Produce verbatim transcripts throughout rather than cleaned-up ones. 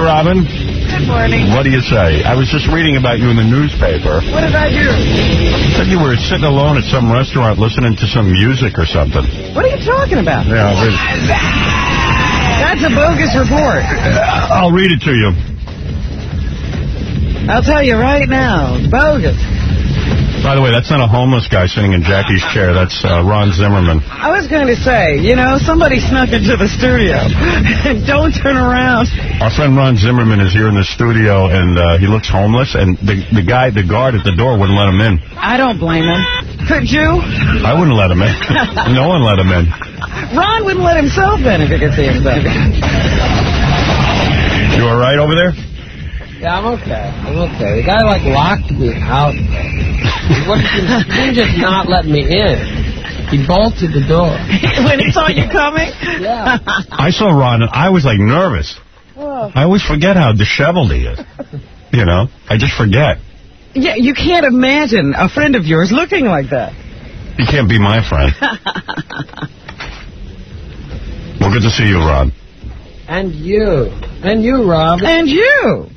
Robin. Good morning. What do you say? I was just reading about you in the newspaper. What did I do? Said you were sitting alone at some restaurant listening to some music or something. What are you talking about? Yeah, that's a bogus report. I'll read it to you. I'll tell you right now, bogus. By the way, that's not a homeless guy sitting in Jackie's chair. That's uh, Ron Zimmerman. I was going to say, you know, somebody snuck into the studio. Don't turn around. Our friend Ron Zimmerman is here in the studio, and uh, he looks homeless. And the the guy, the guard at the door, wouldn't let him in. I don't blame him. Could you? I wouldn't let him in. No one let him in. Ron wouldn't let himself in if he could see himself. You all right over there? Yeah, I'm okay. I'm okay. The guy, like, locked me out. He didn't just not let me in. He bolted the door. When he saw you coming? Yeah. I saw Ron, and I was, like, nervous. Oh. I always forget how disheveled he is. You know? I just forget. Yeah, you can't imagine a friend of yours looking like that. He can't be my friend. Well, good to see you, Ron. And you. And you, Rob. And you.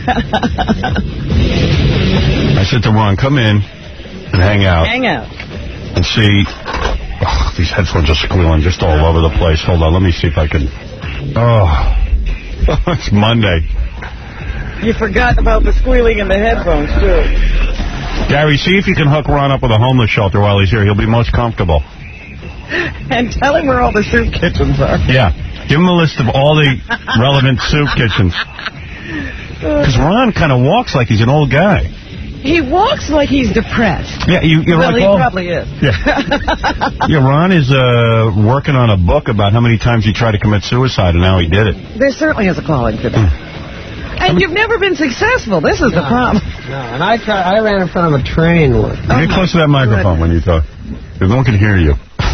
I said to Ron, come in and hang out. Hang out. And see. Oh, these headphones are squealing just all over the place. Hold on, let me see if I can. Oh, it's Monday. You forgot about the squealing in the headphones, too. Gary, see if you can hook Ron up with a homeless shelter while he's here. He'll be most comfortable. And tell him where all the soup kitchens are. Yeah. Give him a list of all the relevant soup kitchens. Because Ron kind of walks like he's an old guy. He walks like he's depressed. Yeah, you, you're well, like, he oh. probably is. Yeah. Yeah, Ron is uh, working on a book about how many times he tried to commit suicide and how he did it. There certainly is a calling for that. And I mean, you've never been successsucul. This is no, the problem. No, and I try, I ran in front of a train once. Oh, Get close to that microphone when you talk. No one can hear you.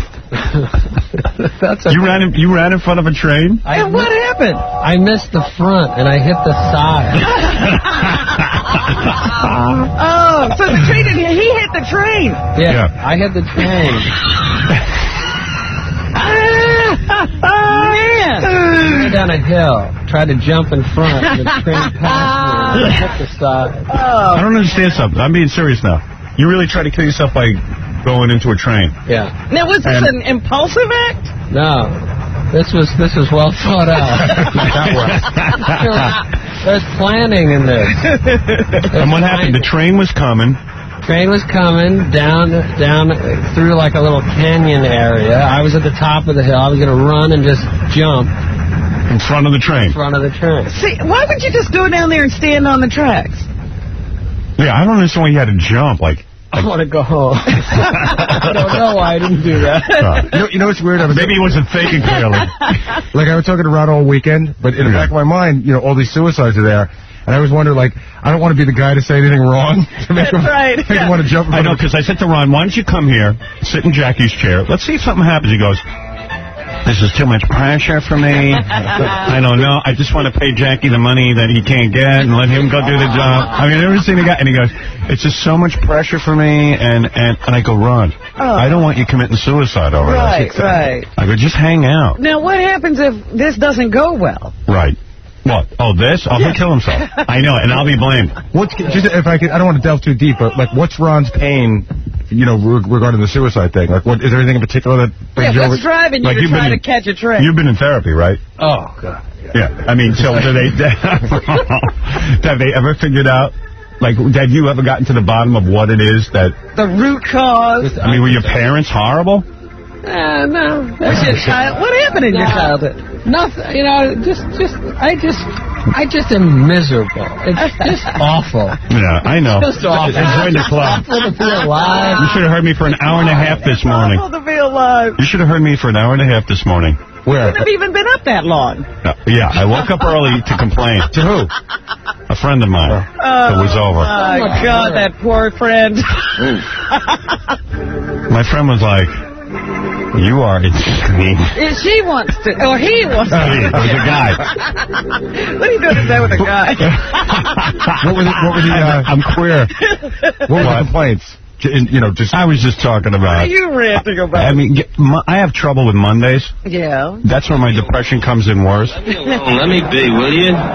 That's you ran in, you ran in front of a train? I and what happened? I missed the front and I hit the side. Oh, so the train didn't hit, he hit the train. Yeah, yeah. I hit the train. Man. I went down a hill, tried to jump in front, and the train passed me and I hit the side. Oh. I don't understand something. I'm being serious now. You really tried to kill yourself by going into a train? Yeah. Now, was this and an impulsive act? No. This was this was well thought out. That was. There's planning in this. There's and what happened? The train was coming. Train was coming down down through like a little canyon area. I was at the top of the hill. I was going to run and just jump. In front of the train? In front of the train. See, why would you just go down there and stand on the tracks? Yeah, I don't understand why you had to jump. Like, I want to go home. I don't know why I didn't do that. Uh, you, know, you know what's weird? I was Maybe he wasn't thinking clearly. Like, I was talking to Ron all weekend, but in the back of my mind, you know, all these suicides are there. And I always wonder, like, I don't want to be the guy to say anything wrong. To make That's him, right. Make him want to jump. I know, because I said to Ron, why don't you come here, sit in Jackie's chair, let's see if something happens. He goes, this is too much pressure for me. I don't know. I just want to pay Jackie the money that he can't get and let him go do the job. I mean, I've never seen a guy. And he goes, it's just so much pressure for me. And, and, and I go, Ron, oh. I don't want you committing suicide over right, this. Right, right. I go, just hang out. Now, what happens if this doesn't go well? Right. What? Oh, this? Oh, yeah. He'll kill himself. I know, and I'll be blamed. What's just if I could? I don't want to delve too deep, but like, what's Ron's pain? You know, regarding the suicide thing. Like, what is there anything in particular that brings yeah, you what's over? driving you like to try in, to catch a train? You've been in therapy, right? Oh God. Yeah. yeah. I mean, so do they? Have they ever figured out? Like, have you ever gotten to the bottom of what it is that? The root cause. I mean, were your parents horrible? Uh, no. That's your child. What happened in no. your childhood? Nothing. You know, just, just, I just, I just am miserable. It's just awful. Yeah, I know. It's just awful. Join the club. It's awful to be alive. You should have heard me for an hour and a half this morning. It's awful to be alive. You should have heard me for an hour and a half this morning. Where? You couldn't have even been up that long. Uh, yeah, I woke up early to complain. To who? A friend of mine. Oh, it was over. Oh, my God, that poor friend. My friend was like, you are insane. If she wants to, or he wants to. It was a guy. What are you doing to say with a guy? What were the, what were the uh, I'm queer. What were the complaints? You know, just I was just talking about. What are you ranting about? I mean, get, I have trouble with Mondays. Yeah. That's where my depression comes in worse. Let me alone. Let me be, will you?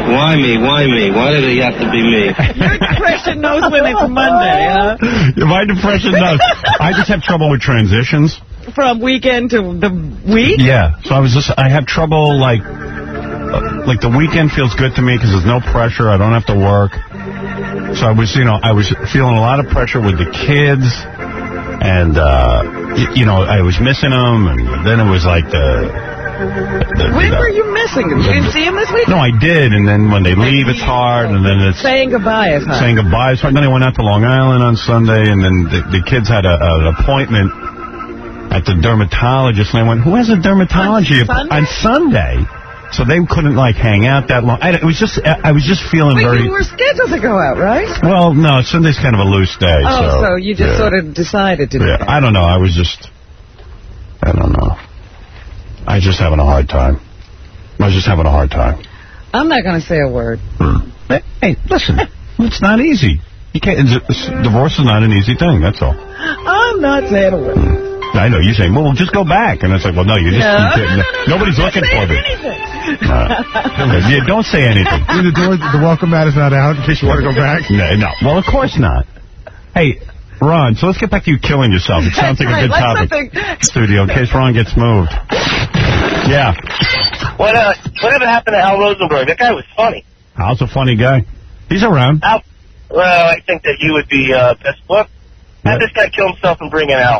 Why me? Why me? Why did it have to be me? Your depression knows when it's Monday, huh? My depression knows. I just have trouble with transitions. From weekend to the week? Yeah. So I was just, I have trouble, like, uh, like the weekend feels good to me because there's no pressure. I don't have to work. So I was, you know, I was feeling a lot of pressure with the kids. And, uh, y you know, I was missing them. And then it was like the... The, when the, were you missing them? You didn't see them this week? No, I did, and then when they leave, it's hard, and then it's... Saying goodbye is hard. Saying goodbye is hard. Then I went out to Long Island on Sunday, and then the, the kids had a, an appointment at the dermatologist, and I went, who has a dermatology on Sunday? on Sunday? So they couldn't, like, hang out that long. I, it was just, I was just feeling but very... you were scheduled to go out, right? Well, no, Sunday's kind of a loose day. Oh, so, so you just yeah. sort of decided to do yeah, that. I don't know. I was just... I don't know. I was just having a hard time. I was just having a hard time. I'm not going to say a word. Hmm. Hey, listen, it's not easy. You can't. Divorce is not an easy thing. That's all. I'm not saying a word. Hmm. I know you're saying, well, just go back, and it's like, well, no, you just no, you no, no, no, nobody's no, looking for me. Uh, yeah, don't say anything. The door, the welcome mat is not out in case you want to go back. No, no. Well, of course not. Hey, Ron, so let's get back to you killing yourself. It sounds like right, a good topic. Something... Studio, in case Ron gets moved. Yeah. What uh, whatever happened to Al Rosenberg? That guy was funny. Al's a funny guy. He's around. Al, well, I think that you would be uh, best book. Have this guy kill himself and bring in Al.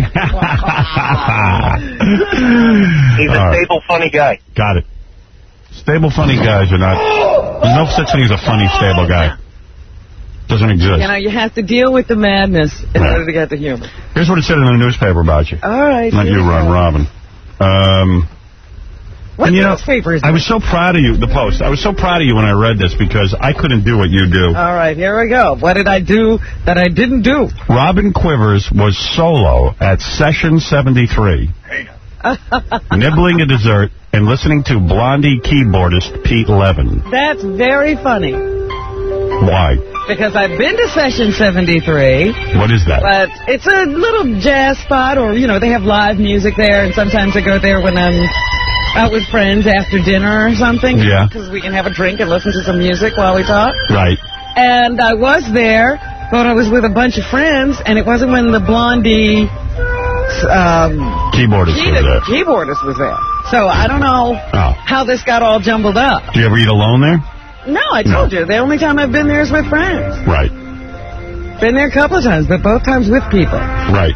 He's a right. stable, funny guy. Got it. Stable, funny guys are not... There's no such thing as a funny, stable guy. Doesn't exist. You know, you have to deal with the madness in yeah. order to get the humor. Here's what it said in the newspaper about you. All right. Not you, Ron, Robin. Um... What and, you know, newspaper is I was so proud of you, the Post. I was so proud of you when I read this because I couldn't do what you do. All right, here we go. What did I do that I didn't do? Robin Quivers was solo at Session seventy-three, nibbling a dessert and listening to Blondie keyboardist Pete Levin. That's very funny. Why? Because I've been to Session seventy-three. What is that? But it's a little jazz spot, or, you know, they have live music there, and sometimes I go there when I'm out with friends after dinner or something. Yeah. Because we can have a drink and listen to some music while we talk. Right. And I was there, but I was with a bunch of friends, and it wasn't when the Blondie um, keyboardist key was there. Keyboardist was there. So I don't know oh. how this got all jumbled up. Do you ever eat alone there? No, I told no. you. The only time I've been there is with friends. Right. Been there a couple of times, but both times with people. Right.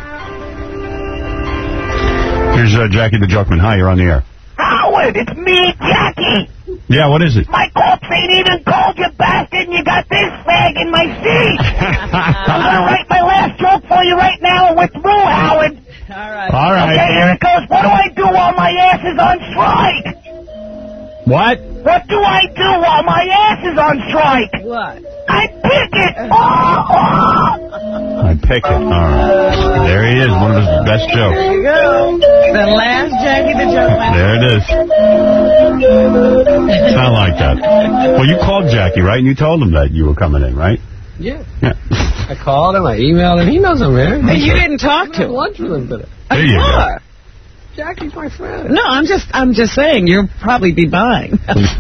Here's uh, Jackie the Jokeman. Hi, you're on the air. Howard, it's me, Jackie. Yeah, what is it? My corpse ain't even cold, you bastard, and you got this fag in my seat. I'm going to write my last joke for you right now and we're through, Howard. All right. All right. Okay, here it goes. What do I do while my ass is on strike? What? What do I do while my ass is on strike? What? I pick it. Oh, oh. I pick it. All right. There he is, one of his best jokes. There you go. The last Jackie the Jokeman. There it is. It's not like that. Well, you called Jackie, right? And you told him that you were coming in, right? Yeah. Yeah. I called him, I emailed him. He knows I'm here. Hey, you didn't talk to I had him. lunch with him today. There you go. Jackie's my friend. No, I'm just I'm just saying, you'll probably be buying.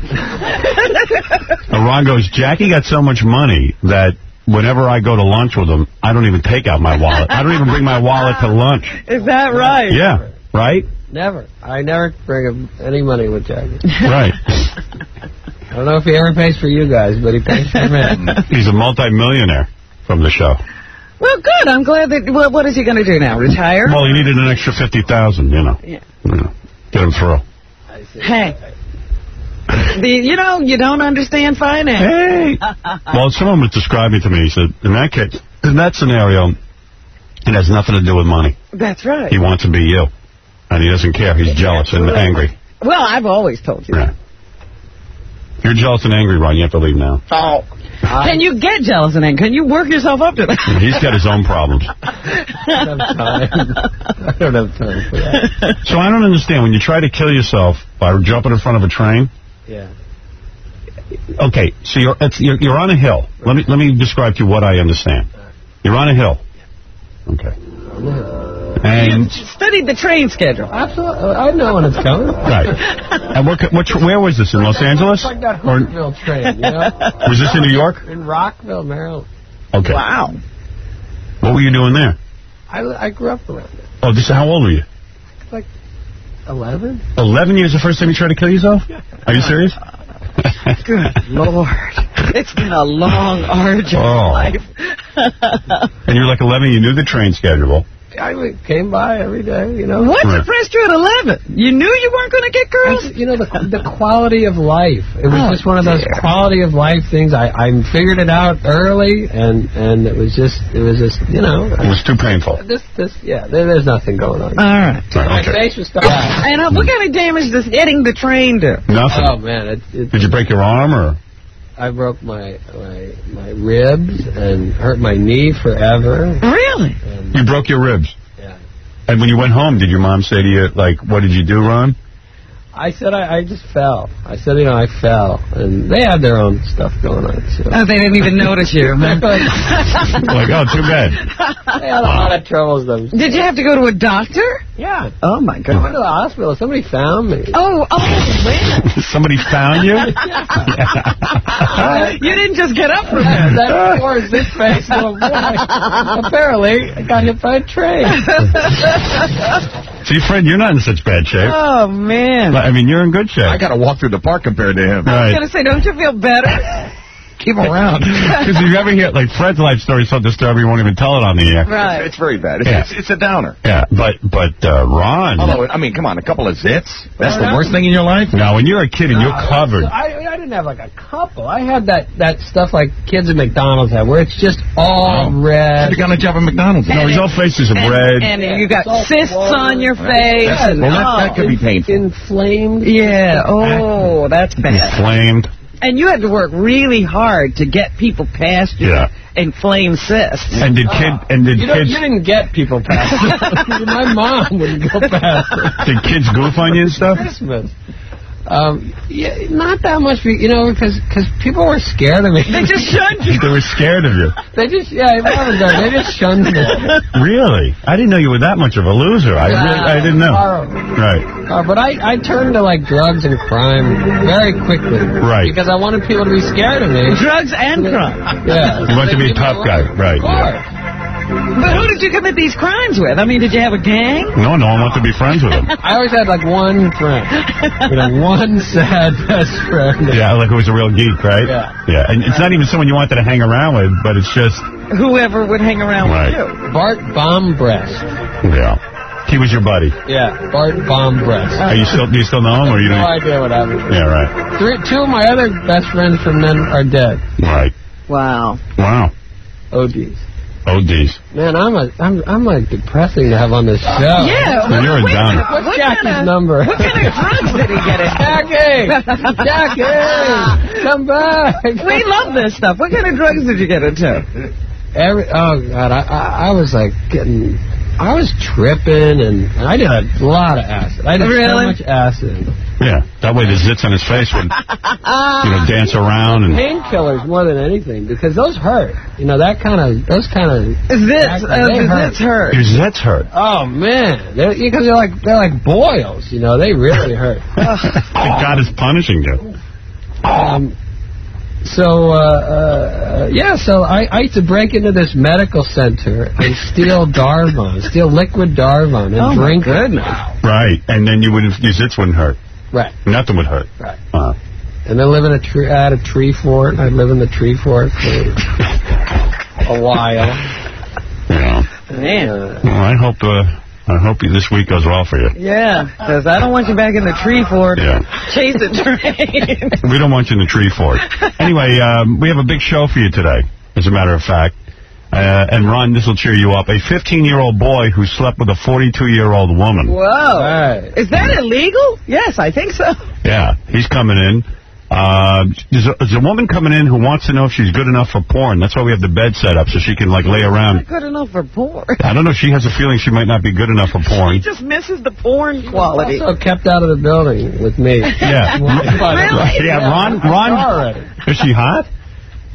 Ron goes, Jackie got so much money that whenever I go to lunch with him, I don't even take out my wallet. I don't even bring my wallet to lunch. Is that right? Yeah, right? Never. I never bring him any money with Jackie. Right. I don't know if he ever pays for you guys, but he pays for me. He's a multi-millionaire from the show. Well, good. I'm glad that... Well, what is he going to do now? Retire? Well, he needed an extra fifty thousand dollars, you know. Yeah. You know. Get him through. Hey. The, you know, you don't understand finance. Hey. Well, someone was describing to me, he said, in that case, in that scenario, it has nothing to do with money. That's right. He wants to be you. And he doesn't care. He's jealous and angry. Well, I've always told you yeah. that. If you're jealous and angry, Ron, you have to leave now. Oh. Can you get jealous and angry? Can you work yourself up to that? He's got his own problems. I don't have time. I don't have time for that. So I don't understand. When you try to kill yourself by jumping in front of a train... Yeah. Okay, so you're, it's, you're you're on a hill. Let me let me describe to you what I understand. You're on a hill. Okay. And You studied the train schedule. Absolutely. I know when it's coming. right. And what, what, where was this, in Los Angeles? It's like that Or Hooterville train, you know? was this in New York? In Rockville, Maryland. Okay. Wow. What were you doing there? I, I grew up around it. Oh, this. How old were you? Like eleven? Eleven years the first time you tried to kill yourself? Are you serious? Good Lord. It's been a long, arduous Oh. life. And you were like eleven, you knew the train schedule. I came by every day, you know. What Right. depressed you at eleven? You knew you weren't going to get I girls? just- you know, the the quality of life. It was Oh, just one of those dear. quality of life things. I, I figured it out early, and, and it was just, it was just, you know. It was too painful. This, this, yeah, there, there's nothing going on. All right. Right, My okay. face was starting. And uh, what kind of damage does hitting the train do? Nothing. Oh, man. It, it, Did you break your arm or? I broke my, my my ribs and hurt my knee forever. Really? And, You broke your ribs. yeah. And when you went home, did your mom say to you, like, what did you do, Ron? I said I, I just fell. I said, you know, I fell. And they had their own stuff going on, so. Oh, they didn't even notice you. Huh? Like, oh, too bad. They had a lot of troubles, though. Did you have to go to a doctor? Yeah. Oh, my I went God. to the hospital. Somebody found me. Oh, oh, wait. Somebody found you? You didn't just get up from That, there. that poor zit-faced little boy. Apparently, I got hit by a train. See, Fred, you're not in such bad shape. Oh, man. I mean, you're in good shape. I got to walk through the park compared to him. I was Right. going to say, don't you feel better? Keep him around. Because if you ever hear, like, Fred's life story is so disturbing, you won't even tell it on the air. Right. It's very bad. It's, Yeah. it's, it's a downer. Yeah, but, but, uh, Ron. Although, I mean, come on, a couple of zits? That's the worst thing in your life? Now, when you're a kid and you're covered. I, I didn't have like a couple. I had that, that stuff like kids at McDonald's have, where it's just all Oh. red. Had to go on a job at McDonald's. No, his whole face is And, red. and you got Salt cysts water. on your face. That's- and, well, that, that oh. could be painful. Inflamed. Yeah, oh, that's bad. Inflamed. And you had to work really hard to get people past your Yeah. inflamed cysts. And did kid, and did You, don't, kids, you didn't get people past it. My mom wouldn't go past it. did kids goof on you and stuff? Christmas. Um, yeah, not that much, you know, because cause people were scared of me. They just shunned you. They were scared of you. They just, yeah, it wasn't that. They just shunned me. Really? I didn't know you were that much of a loser. I really, I didn't know. Horrible. Right. Uh, but I, I turned to, like, drugs and crime very quickly. Right. Because I wanted people to be scared of me. Drugs and crime. Yeah. You want to be a tough guy. Right. Of Yeah. course. But who did you commit these crimes with? I mean, did you have a gang? No, no one wanted to be friends with him. I always had, like, one friend. You know, one sad best friend. Yeah, like it was a real geek, right? Yeah. Yeah, and it's not even someone you wanted to hang around with, but it's just, Whoever would hang around Right. with you. Bart Bombreast. yeah. He was your buddy. Yeah, Bart Bombreast. Are you still, do you still know him, or you No don't? idea what happened. Yeah, right. Three, two of my other best friends from then are dead. Right. Wow. Wow. O Ds. O Ds. Man, I'm a, I'm, I'm like depressing to have on this show. Yeah. Well, you're a wait a downer. minute. What's What Jackie's kind of- number? What kind of drugs did he get into? Jackie! Jackie! Come back! We love this stuff. What kind of drugs did you get into? Every, oh, God, I, I, I was like getting, I was tripping, and, and I did a lot of acid. I did so Really? much acid. Yeah. That way the zits on his face would, you know, dance around and. Painkillers more than anything, because those hurt. You know, that kind of, those kind of. Zits. Uh, They the hurt. zits hurt. Your zits hurt. Oh man, they're, because they're like they're like boils. You know, they really hurt. Thank God is punishing you. Um, so uh, uh, yeah, so I, I used to break into this medical center and steal Darvon, steal liquid Darvon, and Oh, my drink goodness. it. Right. And then you wouldn't, your zits wouldn't hurt. Right, Nothing would hurt. right. Uh, And then live in a tree. I had a tree fort. I'd live in the tree fort for a while. yeah. Man. Uh, Well, I hope, uh, I hope you, this week goes well for you. Yeah, because I don't want you back in the tree fort. Yeah. Chase a train. We don't want you in the tree fort. Anyway, um, we have a big show for you today, as a matter of fact. Uh, and Ron, this will cheer you up. A fifteen-year-old boy who slept with a forty-two-year-old woman. Whoa. right. Is that illegal? Yes, I think so. Yeah, he's coming in. Uh, there's, a, there's a woman coming in who wants to know if she's good enough for porn. That's why we have the bed set up, so she can, like, lay Not around. good enough for porn. I don't know if she has a feeling she might not be good enough for He porn. just misses the porn quality. Also kept out of the building with me. Yeah. Really? Yeah, Ron, Ron, Already. is she hot?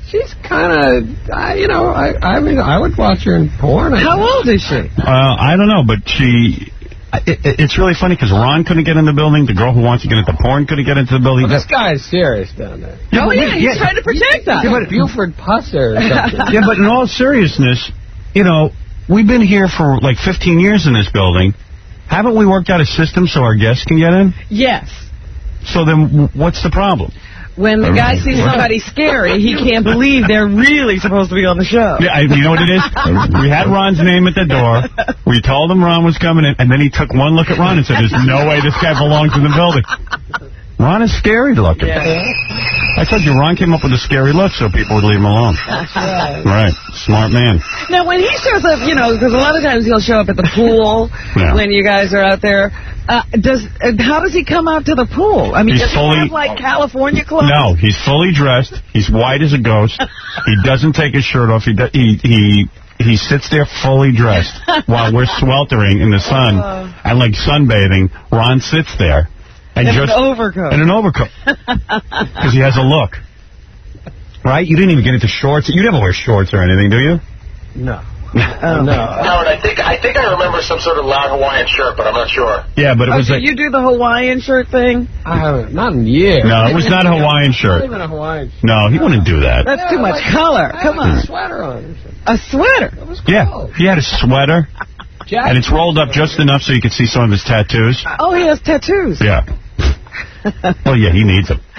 she's kind of, uh, you know, I, I mean, I would watch her in porn. How old is she? Uh, I don't know, but she... It, it, it's really funny because Ron couldn't get in the building. The girl who wants to get into porn couldn't get into the building. Well, this guy is serious down there. Yeah, oh, yeah, he's yeah. trying to protect us. Yeah, but Buford Pusser or something. Yeah, but in all seriousness, you know, we've been here for like fifteen years in this building. Haven't we worked out a system so our guests can get in? Yes. So then what's the problem? When the guy sees somebody scary, he can't believe they're really supposed to be on the show. Yeah, you know what it is? We had Ron's name at the door. We told him Ron was coming in, and then he took one look at Ron and said, there's no way this guy belongs in the building. Ron is scary looking. Yeah. I told you, Ron came up with a scary look so people would leave him alone. That's right. Right. Smart man. Now, when he shows up, you know, because a lot of times he'll show up at the pool yeah. when you guys are out there. Uh, does uh, How does he come out to the pool? I mean, he's does fully, he have, like, California clothes? No, he's fully dressed. He's white as a ghost. He doesn't take his shirt off. He he he, he sits there fully dressed while we're sweltering in the sun uh, and, like, sunbathing. Ron sits there. And in just, an overcoat. In an overcoat. Because he has a look. Right? You didn't even get into shorts. You never wear shorts or anything, do you? No. Oh. No. Howard, I think I think I remember some sort of loud Hawaiian shirt, but I'm not sure. Yeah, but it oh, was did like... you do the Hawaiian shirt thing? I haven't. Not in years. No, it was not a Hawaiian shirt. Not even a Hawaiian shirt. No, he wouldn't do that. That's yeah, too much like, color. Come on. A sweater on. A sweater? It was cold. Yeah, he had a sweater, and it's rolled up just enough so you could see some of his tattoos. Oh, he has tattoos. Yeah. Well, yeah, he needs them.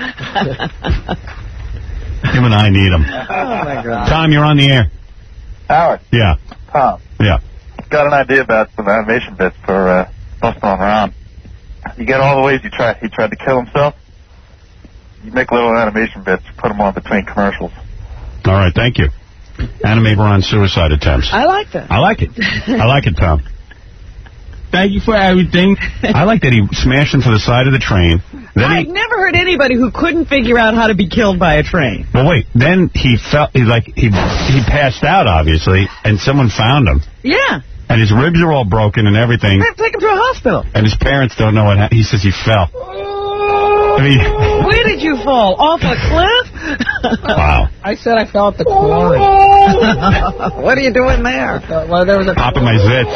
Him and I need them. Oh, my God. Tom, you're on the air. Howard. Yeah. Tom. Yeah. Got an idea about some animation bits for uh, busting on Ron. You get all the ways he tried. He tried to kill himself. You make little animation bits, put them on between commercials. All right, thank you. Animate Ron suicide attempts. I like that. I like it. I like it, Tom. Thank you for everything. I like that he smashed into the side of the train. Then I've he, never heard anybody who couldn't figure out how to be killed by a train. Well, wait. Then he felt he like he he passed out, obviously, and someone found him. Yeah. And his ribs are all broken and everything. They have to take him to a hospital. And his parents don't know what happened. He says he fell. I mean, where did you fall? Off a cliff? Wow. I said I fell at the quarry. What are you doing there? Well, there was a popping my zits.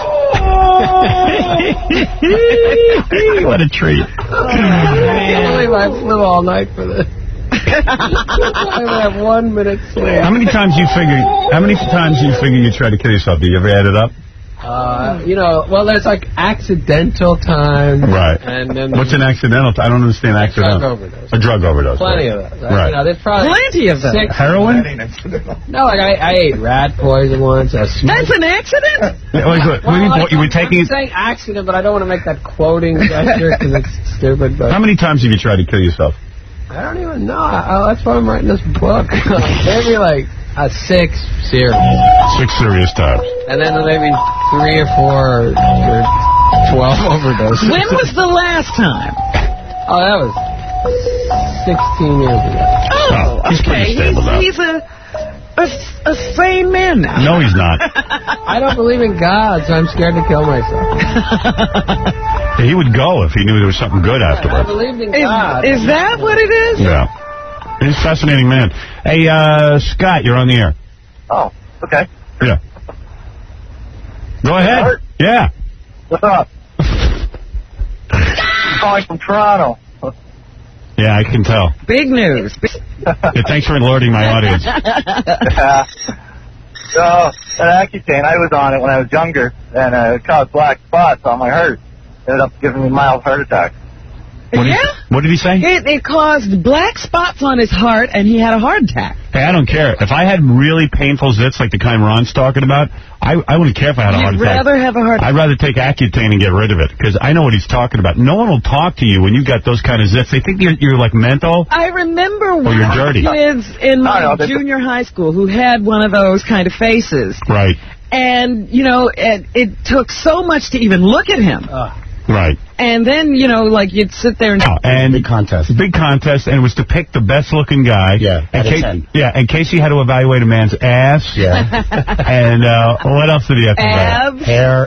What a treat. Oh, I can't believe I flew all night for this. I only have one minute sleep. How many times you figure? How many times you figure you try to kill yourself? Do you ever add it up? Uh, you know, well, there's like accidental times. Right. And then what's an accidental? I don't understand accidental. Drug overdose. A drug overdose. Plenty right. of those. Right. right. You know, there's probably plenty of them. Heroin? No, like I, I ate rat poison once. I That's an accident? Yeah, wait, wait, well, what, you were taking? I'm saying accident, but I don't want to make that quoting gesture because it's stupid. But how many times have you tried to kill yourself? I don't even know. I, that's why I'm writing this book. Maybe like a six serious. Six serious times. And then maybe three or four or twelve overdoses. When was the last time? Oh, that was sixteen years ago. Oh, oh he's okay. pretty stable now. He's a, a, a sane man now. No, he's not. I don't believe in God, so I'm scared to kill myself. He would go if he knew there was something good afterwards. I believed in is, God. Is that what it is? Yeah. He's a fascinating man. Hey, uh, Scott, you're on the air. Oh, okay. Yeah. Go ahead. Howard? Yeah. What's up? I'm calling from Toronto. Yeah, I can tell. Big news. Yeah, thanks for alerting my audience. Yeah. So, that Accutane, I was on it when I was younger, and uh, it caused black spots on my heart. Ended up giving me a mild heart attack. What yeah? Did he, what did he say? It, it caused black spots on his heart, and he had a heart attack. Hey, I don't care. If I had really painful zits like the kind Ron's talking about, I, I wouldn't care if I had a You'd heart attack. I'd rather have a heart attack. I'd rather take Accutane and get rid of it, because I know what he's talking about. No one will talk to you when you got those kind of zits. They think you're, you're like mental. I remember one you're dirty. kids in my know, junior high school who had one of those kind of faces. Right. And, you know, it, it took so much to even look at him. Uh. Right. And then, you know, like, you'd sit there and... Oh, and big contest. Big contest, and it was to pick the best-looking guy. Yeah, and out of Casey, ten. Yeah, and Casey had to evaluate a man's ass. Yeah. And uh, what else did he have to Abs. Hair.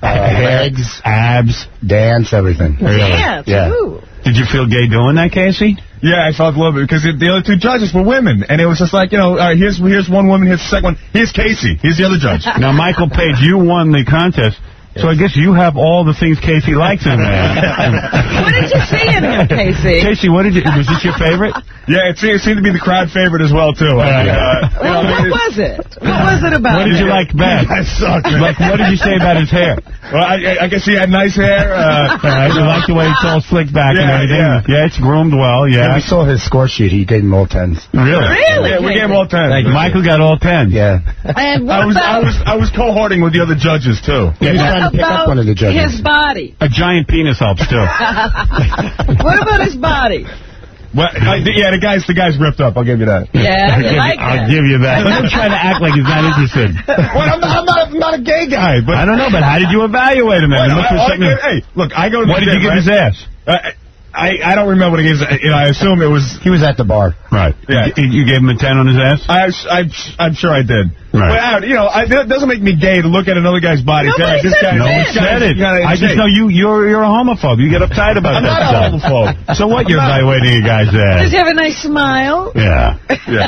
legs, abs, dance, everything. Dance? Yeah. Ooh. Did you feel gay doing that, Casey? Yeah, I felt a little bit, because the other two judges were women, and it was just like, you know, all right, here's here's one woman, here's the second one, here's Casey, here's the other judge. Now, Michael Page, you won the contest, so I guess you have all the things Casey likes in there. What did you see in him, Casey? Casey, what did you, was this your favorite? Yeah, it seemed, it seemed to be the crowd favorite as well, too. I mean, uh, Well, what was it? What was it about? What did you like best? That sucked, man. Like, what did you say about his hair? Well, I, I guess he had nice hair. Uh, uh, you like the way it's all slicked back yeah, and everything? Yeah. yeah, it's groomed well, yeah. yeah. We saw his score sheet. He gave him all tens. Really? Really? Yeah, we gave him all tens. Michael got all ten. Yeah. And what I was, about I was, I was cohorting with the other judges, too. Yeah, he was trying to pick up one of the judges. his body? A giant penis helps, too. What about his body? Well, I, yeah, the guy's the guy's ripped up. I'll give you that. Yeah, I'll, you give, like you, I'll that. give you that. Don't try to act like he's not interested. Well, I'm, not, I'm, not, I'm not a gay guy, but I don't know, but how did you evaluate him? Well, Look for I, I, something- hey, look, I go to what the did you gym, give right? his ass? Uh, I I don't remember what he gave. You know, I assume it was. He was at the bar. Right. Yeah. You, you gave him a ten on his ass? I, I, I'm sure I did. Right. But, I, you know, I, it doesn't make me gay to look at another guy's body. Nobody Say, this said guy, No one This said it. Kinda I just insane. know you, you're, you're a homophobe. You get uptight about I'm that not a stuff. homophobe. So what, you're I'm not- evaluating a guy's Does ass? he have a nice smile? Yeah. Yeah.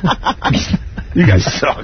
You guys suck.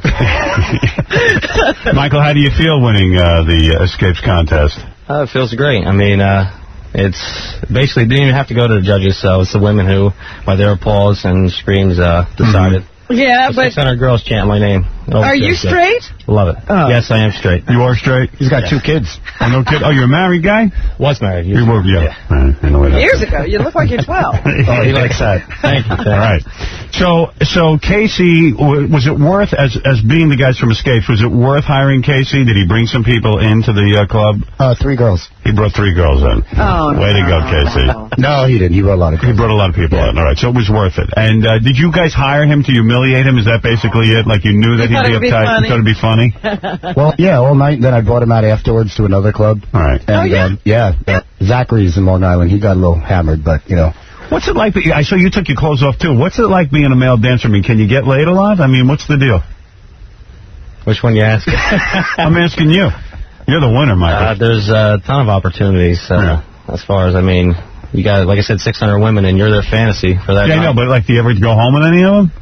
Michael, how do you feel winning uh, the uh, Escapes contest? Uh, it feels great. I mean, uh, it's basically didn't even have to go to the judges, so it's the women who, by their applause and screams, uh, decided. Yeah, The but six hundred girls chant my name. are you straight? Love it. Oh. Yes, I am straight. You are straight? He's got Yeah. two kids. Oh, no kid. Oh, you're a married guy? Was married. You were, yeah. Yeah. Right, I know what Years ago. You look like you're twelve. Oh, he likes that. Thank you. Thank All right. So, so Casey, w- was it worth, as as being the guys from Escapes, was it worth hiring Casey? Did he bring some people into the uh, club? Uh, three girls. He brought three girls in. Oh, Way to go, no. Casey. No, he didn't. He brought a lot of He girls. brought a lot of people in. All right, so it was worth it. And uh, did you guys hire him to humiliate him? Is that basically it? Like you knew that You he'd thought be it'd be uptight? funny? You thought it'd be funny? Well, yeah, all night. Then I brought him out afterwards to another club. All right. And, Oh, yeah? Um, yeah. Uh, Zachary's in Long Island. He got a little hammered, but, you know. What's it like? I saw you took your clothes off, too. What's it like being a male dancer? I mean, can you get laid a lot? I mean, what's the deal? you. Which one you ask? I'm asking you. You're the winner, Michael. Uh, there's a ton of opportunities. Uh, Yeah. As far as, I mean, you got, like I said, six hundred women, and you're their fantasy for that yeah, I night. know, but like, do you ever go home with any of them?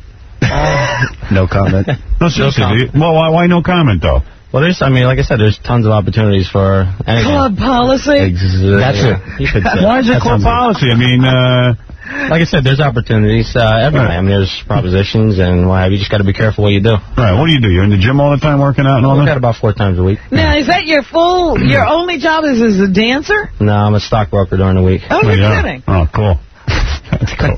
No comment. No, seriously. do you- well, why, why no comment, though? Well, there's, I mean, like I said, there's tons of opportunities for anything. Club policy? Ex- That's yeah, it. You could say. Why is it That club sounds good. policy? I mean, uh... Like I said, there's opportunities uh, every Right. night. I mean, there's propositions and what have you. You just got to be careful what you do. Right, what do you do? You're in the gym all the time working out and all I work that? out about four times a week. Now, is that your full, your only job is as a dancer? No, I'm a stockbroker during the week. Oh, you're yeah. kidding. Oh, cool. That's cool.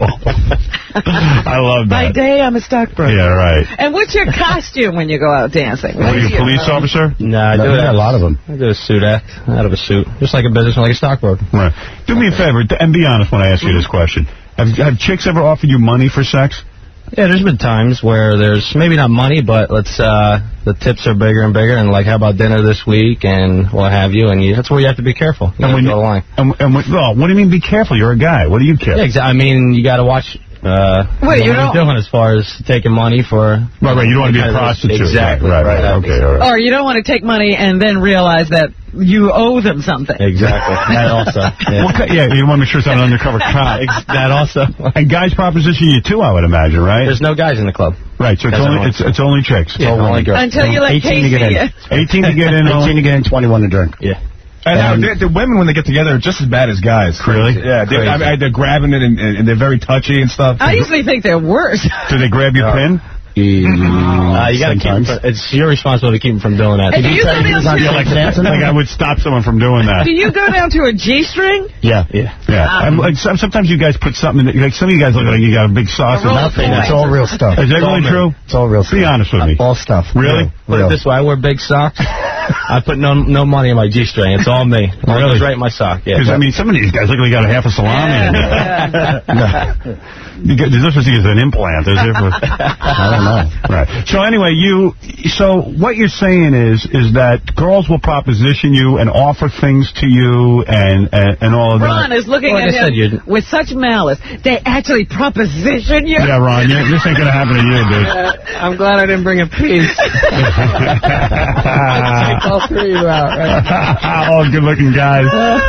I love By that. day, I'm a stockbroker. Yeah, right. And what's your costume when you go out dancing? What are you, is your- police officer? No, I No, do we it. got a lot of them. I do a suit act out of a suit, just like a businessman, like a stockbroker. Right. Do me a favor, and be honest when I ask you this question. Have, have chicks ever offered you money for sex? Yeah, there's been times where there's maybe not money, but let's uh the tips are bigger and bigger, and like, how about dinner this week and what have you? And you, that's where you have to be careful. You And have when to you, draw the line. and, and when, well, what do you mean be careful? You're a guy. What do you care? Yeah, exactly. I mean, you got to watch. Uh, Wait, what you you're don't- doing as far as taking money for. Right, right. You don't want to be a Kind of- prostitute. Exactly. Right, right. right. Okay, all right. Or you don't want to take money and then realize that you owe them something. Exactly. That also. Yeah. What ki- yeah, you want to make sure it's not an undercover cop. Ex- that also. And guys proposition you too, I would imagine, right? There's no guys in the club. Right, so it's That's only what I it's, it's only chicks. Yeah, Oh, only girls. Until you let eighteen to Casey get in. in. eighteen to get in. eighteen to get in, twenty-one to drink. Yeah. And Um, now, the, the women, when they get together, are just as bad as guys. Really? Yeah, they, I mean, they're grabbing it, and, and they're very touchy and stuff. I usually think they're worse. Do they grab your pin? Uh, you got to keep. Them Sometimes. from, it's your responsibility to keep them from doing that. And do you go He was down on to, like dancing. Like I would stop someone from doing that. do you go down to a G-string? Yeah. Yeah. Yeah. I'm like some, sometimes you guys put something in, like some of you guys look like you got a big sausage. roll Nothing. point. It's all real stuff. Is that really true? It's all real stuff. Be honest with me. All stuff. Really? Put Real. it this way, I wear big socks. I put no no money in my G-string. It's all me. It Really? goes right in my sock. Yeah. Because, I mean, some of these guys look like they got a half a salami in there. You got- There's no such thing as an implant, is there? For- I don't know. Right. So anyway, you. So what you're saying is, is that girls will proposition you and offer things to you and and, and all of Ron that. is looking Well, at like I said, him you'd- with such malice. They actually proposition you? Yeah, Ron. You, this ain't gonna happen to you, dude. I'm glad I didn't bring a piece. Takes all three of you out, right? All good-looking guys.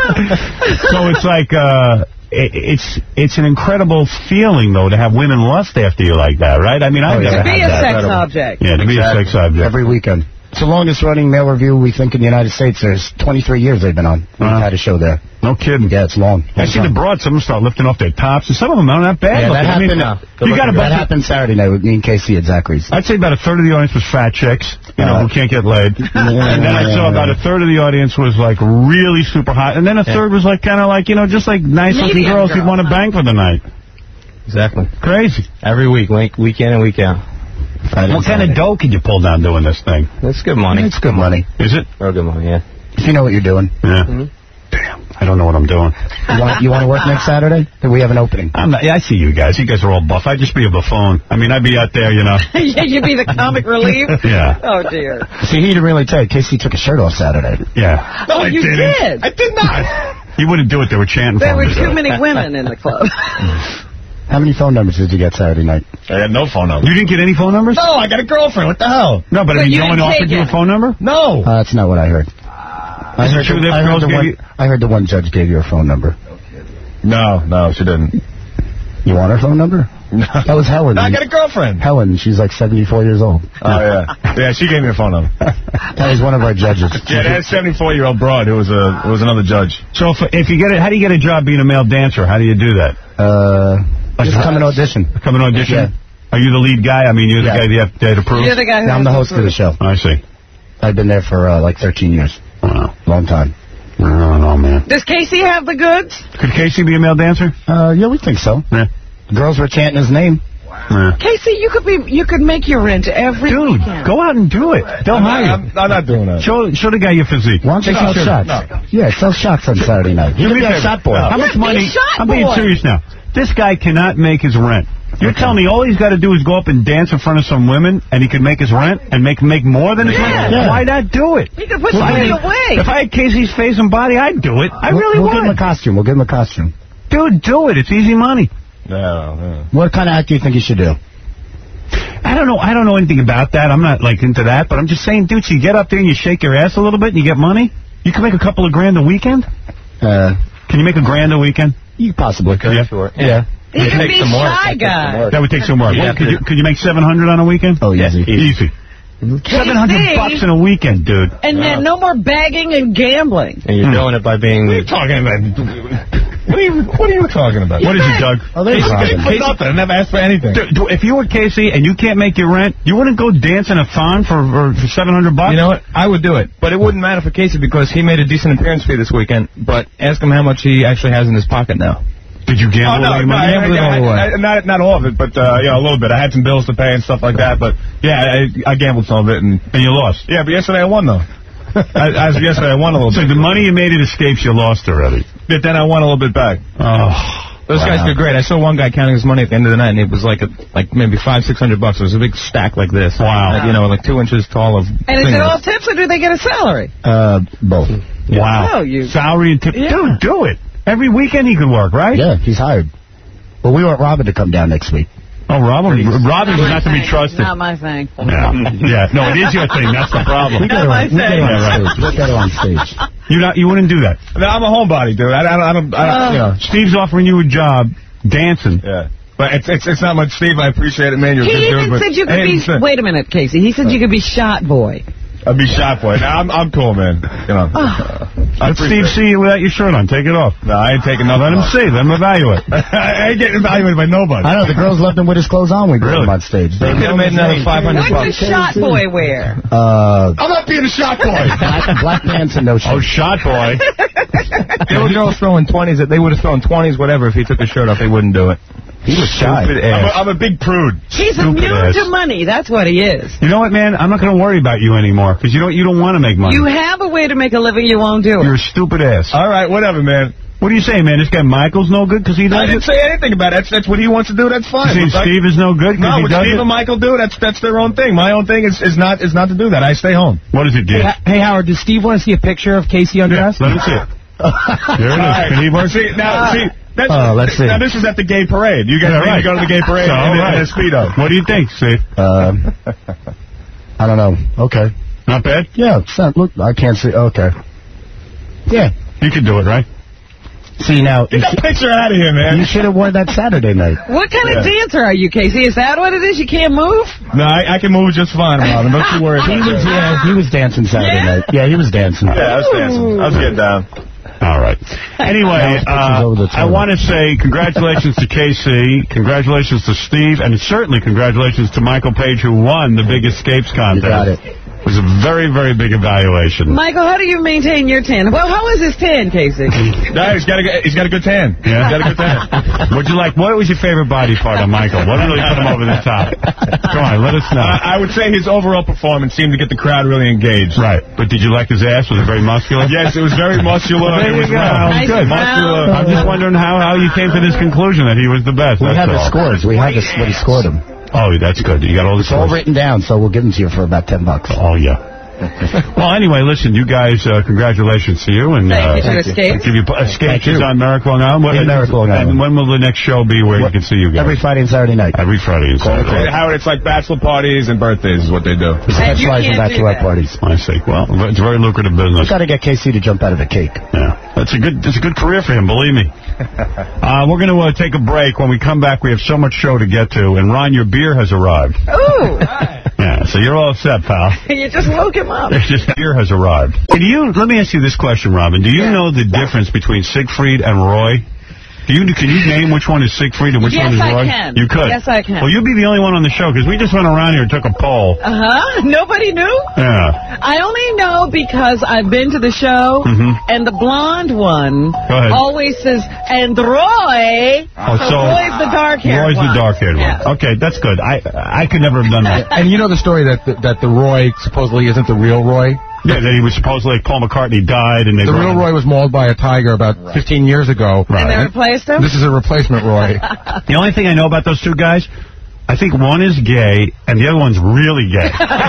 So it's like, uh, it, it's it's an incredible feeling, though, to have women lust after you like that, right? I mean, I've oh, never to be had a that. sex Incredible. object. Yeah, to be exactly. a sex object. Every weekend. It's the longest running male review, we think, in the United States. There's twenty-three years they've been on. We've uh, had a show there. No kidding. Yeah, it's long. I see the broads, some of them start lifting off their tops, and some of them are not bad. Yeah, that happened, I mean, uh, you got a that happened Saturday night with me and Casey at Zachary's. I'd say about a third of the audience was fat chicks, you know, uh, who can't get laid. And then I saw about a third of the audience was, like, really super hot. And then a third was, like, kind of like, you know, just like nice-looking girls who'd want to bang for the night. Exactly. Crazy. Every week, week, week in and week out. Friday what kind Saturday. of dough could you pull down doing this thing? It's good money. It's good money. Is it? Real good money, yeah. If you know what you're doing. Yeah. Mm-hmm. Damn, I don't know what I'm doing. You want, you want to work next Saturday? We have an opening. I'm not, yeah, I see you guys. You guys are all buff. I'd just be a buffoon. I mean, I'd be out there, you know. Yeah, you'd be the comic relief? Yeah. Oh, dear. See, he didn't really tell you. Casey took a shirt off Saturday. Yeah. No, oh, I you didn't. did. I did not. You wouldn't do it. They were chanting there for me. There were too many women in the club. How many phone numbers did you get Saturday night? I had no phone numbers. You didn't get any phone numbers? No, I got a girlfriend. What the hell? No, but, but I mean, no one offered you a phone number? No. Uh, that's not what I heard. I heard, true the, that I, heard the one, you... I heard the one judge gave you a phone number. No, no, she didn't. You want her phone number? No. That was Helen. No, I got a girlfriend. Helen, she's like seventy-four years old. Oh, yeah. Yeah, she gave me a phone number. That was one of our judges. Yeah, that seventy-four-year-old broad who was, a, who was another judge. So if, if you get it, how do you get a job being a male dancer? How do you do that? Uh, just come and audition. Come and audition? Yeah. Are you the lead guy? I mean, you're the yeah. guy you have to approve? You're the guy who yeah, I'm the host of the show. I see. I've been there for uh, like thirteen years. Wow. Long time. I don't know, man. Does Casey have the goods? Could Casey be a male dancer? Uh, yeah, we think so. Yeah. The girls were chanting his name. Yeah. Casey, you could be, you could make your rent every Dude, weekend. go out and do it. They'll hire you. I'm, I'm not doing that. Show, show the guy your physique. Why don't you sell shots? No. Yeah, sell shots on Saturday night. You be a shot boy. How much money? I'm being serious now. This guy cannot make his rent. You're okay. telling me all he's got to do is go up and dance in front of some women, and he could make his rent and make make more than his yeah. rent? Yeah. Why not do it? He could put some money away. If I had Casey's face and body, I'd do it. I we'll, really we'll would. We'll give him a costume. We'll give him a costume. Dude, do it. It's easy money. No, no. What kind of act do you think you should do? I don't know. I don't know anything about that. I'm not, like, into that. But I'm just saying, dude, so you get up there and you shake your ass a little bit and you get money? You can make a couple of grand a weekend? Uh, can you make a grand a weekend? You possibly could. Yeah. Sure. Yeah. He could be shy guy. That would take some work. Could you, could you make seven hundred on a weekend? Oh, easy. Easy. seven hundred bucks in a weekend, dude. And then no more bagging and gambling. And you're hmm. doing it by being... What are you talking about? What are you, what are you talking about? What is it, Doug? Oh, there's Casey, Casey, nothing. I never asked for anything. Do, do, if you were Casey and you can't make your rent, you wouldn't go dance in a thong for, for, for seven hundred bucks? You know what? I would do it. But it wouldn't matter for Casey because he made a decent appearance fee this weekend. But ask him how much he actually has in his pocket now. Did you gamble? Oh, no, no, I, I, I, I, not, not all of it, but uh, you know, a little bit. I had some bills to pay and stuff like that. But, yeah, I, I gambled some of it. And, and you lost? Yeah, but yesterday I won, though. I, as of yesterday, I won a little so bit. So the money you made at Escapes, you lost already? But then I won a little bit back. Oh. Those wow. guys do great. I saw one guy counting his money at the end of the night, and it was like a, like maybe five, six hundred bucks. It was a big stack like this. Wow. Like, you know, like two inches tall of. And is it all tips, or do they get a salary? Uh, both. Yeah. Wow. Oh, you. Salary and tips. Yeah. Dude, do it. Every weekend he could work, right? Yeah, he's hired. Well, we want Robin to come down next week. Oh, Robin, Robin's not to be trusted. Not my thing. Yeah. yeah, no, it is your thing. That's the problem. Not my thing. We'll get her on stage. You not, you wouldn't do that. No, I'm a homebody, dude. I, I don't. I don't. I don't uh, you know. Steve's offering you a job dancing. Yeah. But it's, it's it's not much, Steve. I appreciate it, man. You're he a good even dude, said you could be... Said. Wait a minute, Casey. He said you could be shot boy. I'd be shot boy. No, I'm I'm cool, man. You know. Oh. Let Steve see you without your shirt on. Take it off. No, I ain't taking nothing. Let him see. Let him evaluate. I ain't getting evaluated by nobody. I know. The girls left him with his clothes on when we really? got him on stage. They could have made another five hundred bucks. What does shot boy wear? Uh, I'm not being a shot boy. black, black pants and no shirt. Oh, shot boy. There were girls throwing twenties. They would have thrown twenties, whatever. If he took his shirt off, they wouldn't do it. He was shy. I'm a, I'm a big prude. He's Stupid immune ass. to money. That's what he is. You know what, man? I'm not going to worry about you anymore because you don't you don't want to make money. You have a way to make a living. You won't do it. You're a stupid ass. All right, whatever, man. What do you say, man? This guy Michael's no good because he does I didn't it? say anything about it. That's, that's what he wants to do. That's fine. You saying Steve is no good because no, he does Steve it? and Michael do. That's that's their own thing. My own thing is, is not is not to do that. I stay home. What is it, Gage? Hey, hey, Howard, does Steve want to see a picture of Casey undressed? Yeah, let me see it. There it is. Can he want see, now, see, that's, uh, let's see. Now, this is at the gay parade. You guys yeah, right. go to the gay parade so, in, right. in a Speedo. What do you think, Steve? Uh, I don't know. Okay. Not bad? Yeah, it's not, look, I can't see. Okay. Yeah. You can do it, right? See, now... Get that picture out of here, man. You should have worn that Saturday night. What kind Yeah. of dancer are you, Casey? Is that what it is? You can't move? No, I, I can move just fine, Robin. Don't you worry. He was, yeah, he was dancing Saturday Yeah? night. Yeah, he was dancing. Yeah, I was dancing. I was getting down. All right. Anyway, uh, I want to say congratulations to K C, congratulations to Steve, and certainly congratulations to Michael Page, who won the Big Escapes contest. You got it. It was a very, very big evaluation. Michael, how do you maintain your tan? Well, how is his tan, Casey? No, he's got a he's got a good tan. Yeah? He's got a good tan. What'd you like? What was your favorite body part of Michael? What really put him over the top? Come on, let us know. I, I would say his overall performance seemed to get the crowd really engaged. Right. But did you like his ass? Was it very muscular? Yes, it was very muscular. There It you was go. round. Nice Good. round. I'm just wondering how, how you came to this conclusion that he was the best. We That's have the all. scores. We have the, what he scored him. Oh, that's good. You got all the It's all scores. written down, so we'll give them to you for about ten bucks. Oh, yeah. Well, anyway, listen, you guys, uh, congratulations to you. And, Thank uh, you to Escape. Give you, Escape Thank you. is on Miracle on Island. What, In Miracle on And Island. when will the next show be where What? you can see you guys? Every Friday and Saturday night. Every Friday and Saturday. Howard, it's like bachelor parties and birthdays is what they do. It's And you bachelorette and can't do bachelorette that. parties. I see. Well, it's a very lucrative business. Got to get K C to jump out of the cake. Yeah, that's a good. That's a good career for him. Believe me. Uh, we're going to uh, take a break. When we come back, we have so much show to get to. And Ron, your beer has arrived. Ooh. Yeah, so you're all set, pal. You just woke him up. It's just beer has arrived. Do you? Let me ask you this question, Robin. Do you know the difference between Siegfried and Roy? Do you, can you name which one is Siegfried and which Yes, one is I Roy? can. You could. Yes, I can. Well, you'll be the only one on the show because we just went around here and took a poll. Uh-huh. Nobody knew? Yeah. I only know because I've been to the show, Mhm. and the blonde one ahead. always says, and Roy. Oh, so so Roy's the dark-haired Roy's one. the dark-haired Yeah. one. Okay, that's good. I I could never have done that. And you know the story that the, that the Roy supposedly isn't the real Roy? Yeah, that he was supposedly like Paul McCartney died, and they The brought real him- Roy was mauled by a tiger about fifteen years ago. And they replaced him? This is a replacement Roy. The only thing I know about those two guys, I think one is gay and the other one's really gay.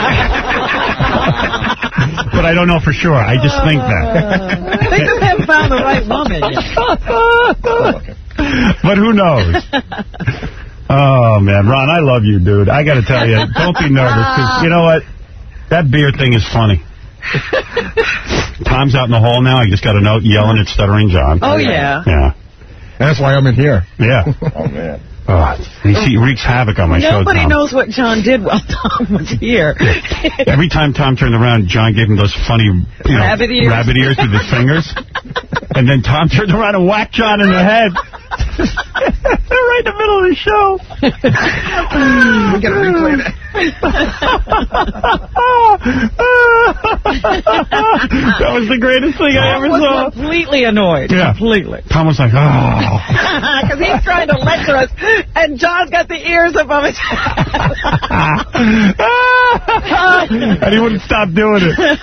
But I don't know for sure. I just think that. I think they haven't found the right woman yet. But who knows? Oh, man. Ron, I love you, dude. I got to tell you, don't be nervous, because you know what? That beer thing is funny. Tom's out in the hall now. I just got a note yelling at Stuttering John. Oh, yeah. Yeah. And that's why I'm in here. Yeah. Oh, man. Oh, he, he wreaks havoc on my show, Nobody Tom. knows what John did while Tom was here. Every time Tom turned around, John gave him those funny, you know, Rabbit ears. rabbit ears with his fingers. And then Tom turned around and whacked John in the head. Right in the middle of the show. We got to replay that. That was the greatest thing I ever was saw. completely annoyed. Yeah. Completely. Tom was like, oh. Because he's trying to lecture us, and John's got the ears above his head. And he wouldn't stop doing it.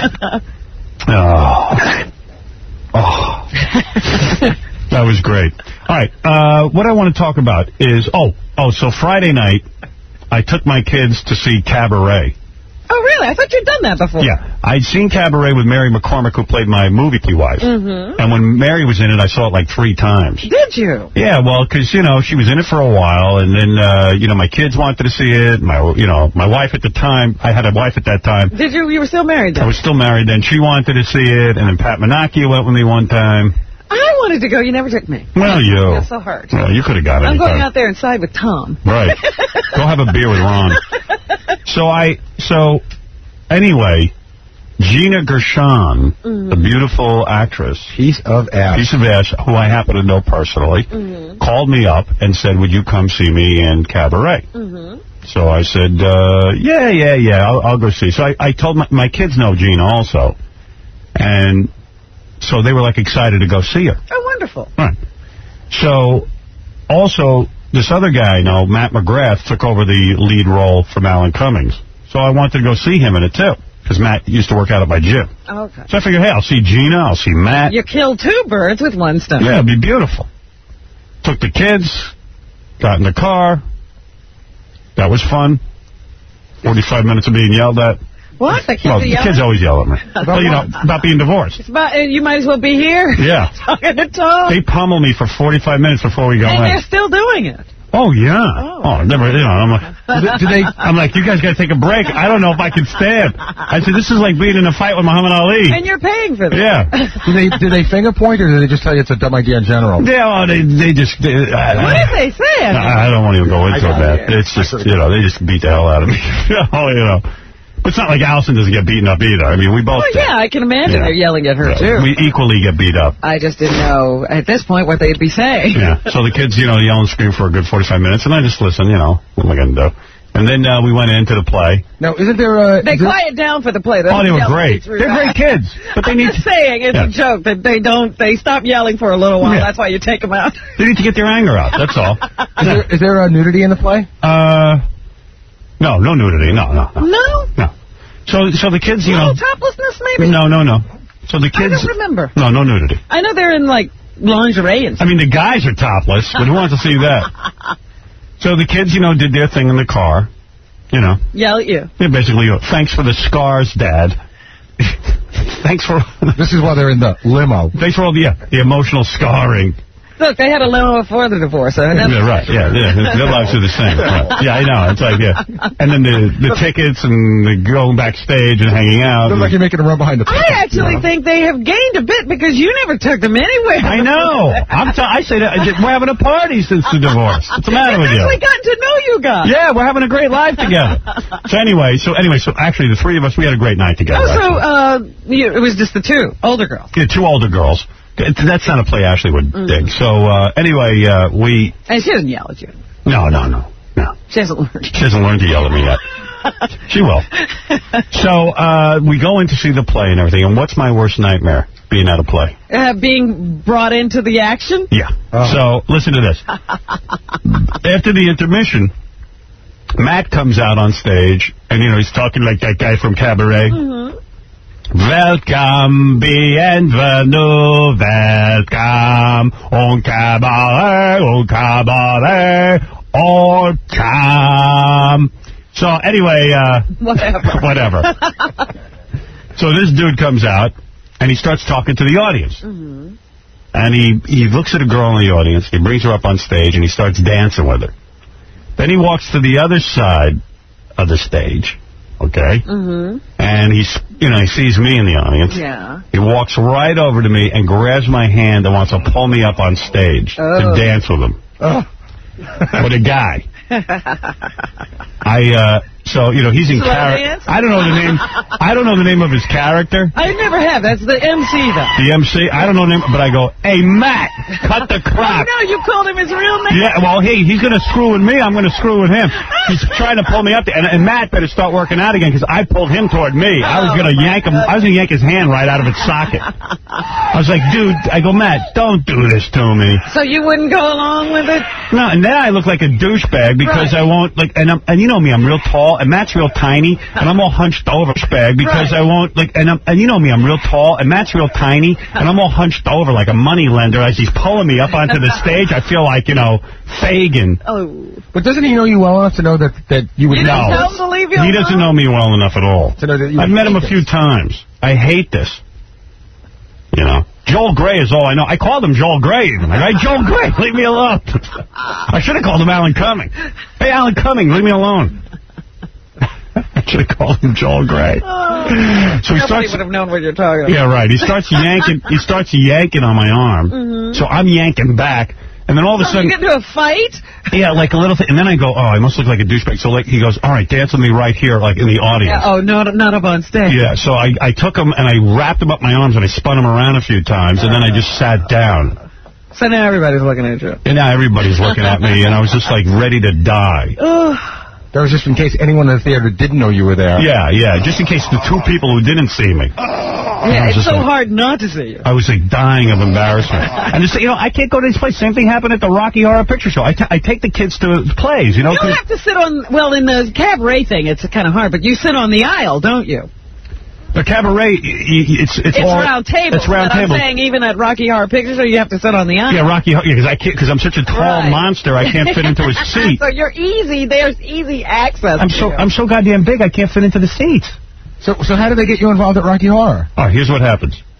Oh. Oh. That was great. All right, uh, what I want to talk about is, oh, oh, so Friday night, I took my kids to see Cabaret. Oh, really? I thought you'd done that before. Yeah, I'd seen Cabaret with Mary McCormick, who played my movie wife. Mm-hmm. And when Mary was in it, I saw it like three times. Did you? Yeah, well, because, you know, she was in it for a while, and then, uh, you know, my kids wanted to see it. My, you know, my wife at the time, I had a wife at that time. Did you? You were still married then? I was still married then. She wanted to see it, and then Pat Menachia went with me one time. I wanted to go. You never took me. Well, you. That's so hurt. Well, you could have got it. I'm going out there inside with Tom. Right. Go have a beer with Ron. So I, so, anyway, Gina Gershon, Mm-hmm. the beautiful actress. Piece of ass. Piece of ass, who I happen to know personally, Mm-hmm. called me up and said, would you come see me in Cabaret? Mm-hmm. So I said, uh, yeah, yeah, yeah, I'll, I'll go see. So I, I told my, my kids know Gina also. And so they were, like, excited to go see her. Oh, wonderful. Right. So, also, this other guy I know, Matt McGrath, took over the lead role from Alan Cummings. So I wanted to go see him in it, too, because Matt used to work out at my gym. Okay. So I figured, hey, I'll see Gina, I'll see Matt. You killed two birds with one stone. Yeah, it'd be beautiful. Took the kids, got in the car. That was fun. forty-five minutes of being yelled at. What? The kids Well, are the yelling? kids always yell at me. Well, you know, about being divorced. It's about, and you might as well be here. Yeah. Talking to Tom. They pummel me for forty-five minutes before we go and in. they're still doing it. Oh, yeah. Oh, oh never, you know, I'm like, do they, I'm like, you guys got to take a break. I don't know if I can stand. I said, this is like being in a fight with Muhammad Ali. And you're paying for this. Yeah. do they do they finger point, or do they just tell you it's a dumb idea in general? Yeah, well, they, they just... They, I, what did they say? I, I don't want to even go into that. It's just, you know, they just beat the hell out of me. oh, you know. But it's not like Allison doesn't get beaten up either. I mean, we both... Oh, yeah, I can imagine yeah. they're yelling at her, yeah. too. We equally get beat up. I just didn't know, at this point, what they'd be saying. Yeah, so the kids, you know, yell and scream for a good forty-five minutes, and I just listen, you know, what am I going to do? And then uh, we went into the play. Now, isn't there a... They quiet down for the play. They oh, they were great. They're great kids. But they I'm need just saying, it's yeah. a joke that they don't, they stop yelling for a little while. Yeah. That's why you take them out. They need to get their anger out, that's all. Is there, is there a nudity in the play? Uh, no, no nudity, no, no. No? No. no. So, so the kids, you no, know... toplessness, maybe? No, no, no. So the kids... I don't remember. No, no nudity. I know they're in, like, lingerie and stuff. I mean, the guys are topless, but who wants to see that? So the kids, you know, did their thing in the car, you know. Yell at you. Yeah, basically, thanks for the scars, Dad. Thanks for... This is why they're in the limo. Thanks for all the, yeah, the emotional scarring. Look, they had a limo before the divorce. So yeah, right. Yeah, yeah. Their lives are the same. Right. Yeah, I know. It's like, yeah. And then the the tickets and the going backstage and hanging out. Looks like you're making a run behind the ticket. I actually you know? think they have gained a bit because you never took them anywhere. I know. I'm t I say that we're having a party since the divorce. What's the matter with you? We've gotten to know you guys. Yeah, we're having a great life together. So anyway, so anyway, so actually the three of us, we had a great night together. Oh, so uh, you, it was just the two older girls. Yeah, two older girls. That's not a play Ashley would mm. dig. So, uh, anyway, uh, we... And she doesn't yell at you. No, no, no, no. She hasn't learned. She hasn't learned to yell at me yet. She will. So, uh, we go in to see the play and everything, and what's my worst nightmare? Being at a play. Uh, being brought into the action? Yeah. Oh. So, listen to this. After the intermission, Matt comes out on stage, and, you know, he's talking like that guy from Cabaret. Mm-hmm. Welcome, bienvenue, welcome, on cabaret, on cabaret, on cam. So, anyway, uh... Whatever. whatever. So this dude comes out, and he starts talking to the audience. Mm-hmm. And he, he looks at a girl in the audience, he brings her up on stage, and he starts dancing with her. Then he walks to the other side of the stage. Okay? Mm-hmm. And he's, you know, he sees me in the audience. Yeah. He walks right over to me and grabs my hand and wants to pull me up on stage oh. to dance with him. Oh. With a guy. I, uh, so, you know, he's in character. I don't know the name. I don't know the name of his character. I never have. That's the M C, though. The M C? I don't know the name, but I go, hey, Matt, cut the crap. Oh, no, you called him his real name? Yeah, well, hey, he's going to screw with me. I'm going to screw with him. He's trying to pull me up there. And, and Matt better start working out again, because I pulled him toward me. I was going to yank him. I was going to yank his hand right out of its socket. I was like, dude, I go, Matt, don't do this to me. So you wouldn't go along with it? No, and then I look like a douchebag because right. I won't, like, and I'm, and you know me, I'm real tall, and Matt's real tiny, and I'm all hunched over, douchebag, because right. I won't, like, and I'm, and you know me, I'm real tall, and Matt's real tiny, and I'm all hunched over like a money lender as he's pulling me up onto the stage. I feel like, you know, Fagin. Oh. But doesn't he know you well enough to know that, that you would you know? Don't believe you he doesn't know me well enough at all. To know that you I've met him a few this. times. I hate this. You know? Joel Gray is all I know. I called him Joel Gray. Even. Like, hey, Joel Gray, leave me alone. I should have called him Alan Cumming. Hey, Alan Cumming, leave me alone. I should have called him Joel Gray. Oh, so he nobody starts, would have known what you're talking about. Yeah, right. He starts yanking. He starts yanking on my arm. Mm-hmm. So I'm yanking back. And then all of a oh, sudden... you get into a fight? Yeah, like a little thing. And then I go, oh, I must look like a douchebag. So like he goes, all right, dance with me right here, like in the audience. Yeah, oh, not, not up on stage. Yeah, so I, I took him and I wrapped him up my arms and I spun him around a few times. And then I just sat down. So now everybody's looking at you. And now everybody's looking at me. And I was just like ready to die. That was just in case anyone in the theater didn't know you were there. Yeah, yeah, just in case the two people who didn't see me. Yeah, it's so like, hard not to see you. I was like dying of embarrassment. And just, you know, I can't go to this place. Same thing happened at the Rocky Horror Picture Show. I, t I take the kids to plays, you know. You don't have to sit on, well, in the cabaret thing, it's kind of hard, but you sit on the aisle, don't you? The cabaret, it's it's, it's all round table. It's round but table. I'm saying even at Rocky Horror Picture Show, you have to sit on the aisle. Yeah, Rocky Horror, because yeah, I can't, because I'm such a tall right. monster, I can't fit into a seat. So you're easy. There's easy access. I'm so you. I'm so goddamn big, I can't fit into the seats. So so how did they get you involved at Rocky Horror? Oh, here's what happens.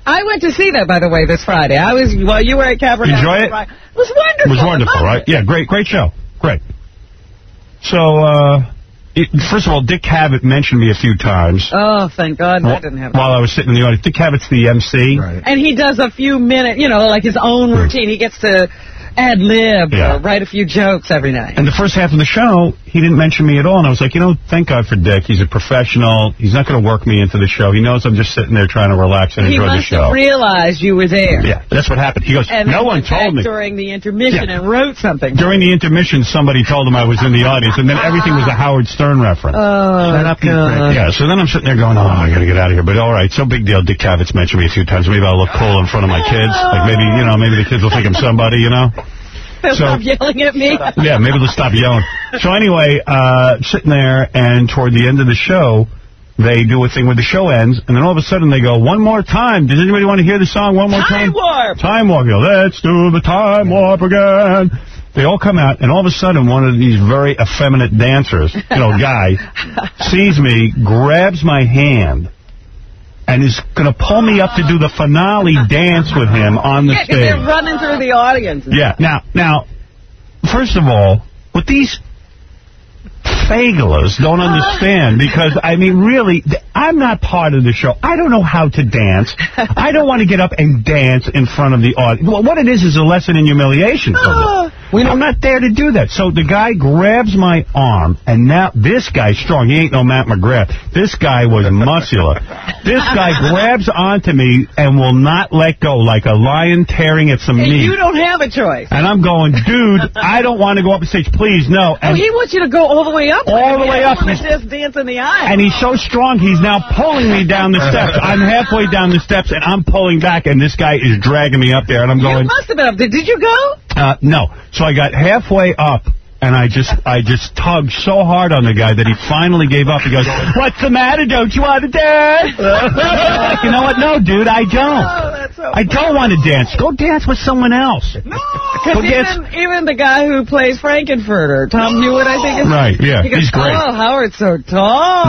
I went to see that, by the way, this Friday. I was, while well, you were at Cabaret. Enjoy it? It was wonderful. It was wonderful, right? Yeah, great, great show. Great. So, uh, it, first of all, Dick Cavett mentioned me a few times. Oh, thank God that didn't happen. While I was sitting in the audience. Dick Cavett's the M C. Right. And he does a few minutes, you know, like his own routine. He gets to ad-lib, yeah. uh, write a few jokes every night. And the first half of the show, he didn't mention me at all. And I was like, you know, thank God for Dick. He's a professional. He's not going to work me into the show. He knows I'm just sitting there trying to relax and he enjoy the show. He must have realized you were there. Yeah, that's what happened. He goes, and no one told me. during the intermission yeah. and wrote something. During the intermission, somebody told him I was in the audience, and then everything was a Howard Stern reference. Oh, Shut up, God. Yeah, so then I'm sitting there going, oh, I got to get out of here. But all right, so big deal. Dick Cavett's mentioned me a few times. Maybe I'll look cool in front of my kids. Like maybe, you know, maybe the kids will think I'm somebody, you know. They'll so, stop yelling at me. Yeah, maybe they'll stop yelling. So anyway, uh, sitting there, and toward the end of the show, they do a thing where the show ends, and then all of a sudden they go, one more time. Does anybody want to hear the song one more time? Time Warp! Time Warp. Go, let's do the Time Warp again. They all come out, and all of a sudden one of these very effeminate dancers, you know, guy, sees me, grabs my hand, and is going to pull me up to do the finale dance with him on the yeah, stage. They're running through the audience. Yeah. Now, now, first of all, what these fagulas don't understand, because, I mean, really, I'm not part of the show. I don't know how to dance. I don't want to get up and dance in front of the audience. Well, what it is is a lesson in humiliation for them. I'm not there to do that. So the guy grabs my arm, and now this guy's strong. He ain't no Matt McGrath. This guy was muscular. This guy grabs onto me and will not let go, like a lion tearing at some and meat. You don't have a choice. And I'm going, dude, I don't want to go up on stage. Please, no. And oh, he wants you to go all the way up. All I mean, the way I up. want to just dance in the aisle. And he's so strong, he's now pulling me down the steps. I'm halfway down the steps, and I'm pulling back, and this guy is dragging me up there, and I'm going... You must have been up there. Did you go? Uh, no. So I got halfway up, and I just I just tugged so hard on the guy that he finally gave up. He goes, what's the matter? Don't you want to dance? Like, you know what? No, dude, I don't. Oh, that's so I don't want to dance. Go dance with someone else. No. Because even, even the guy who plays Frankenfurter, Tom Hewitt, I think is... Right, yeah, he goes, he's great. Oh, Howard's so tall.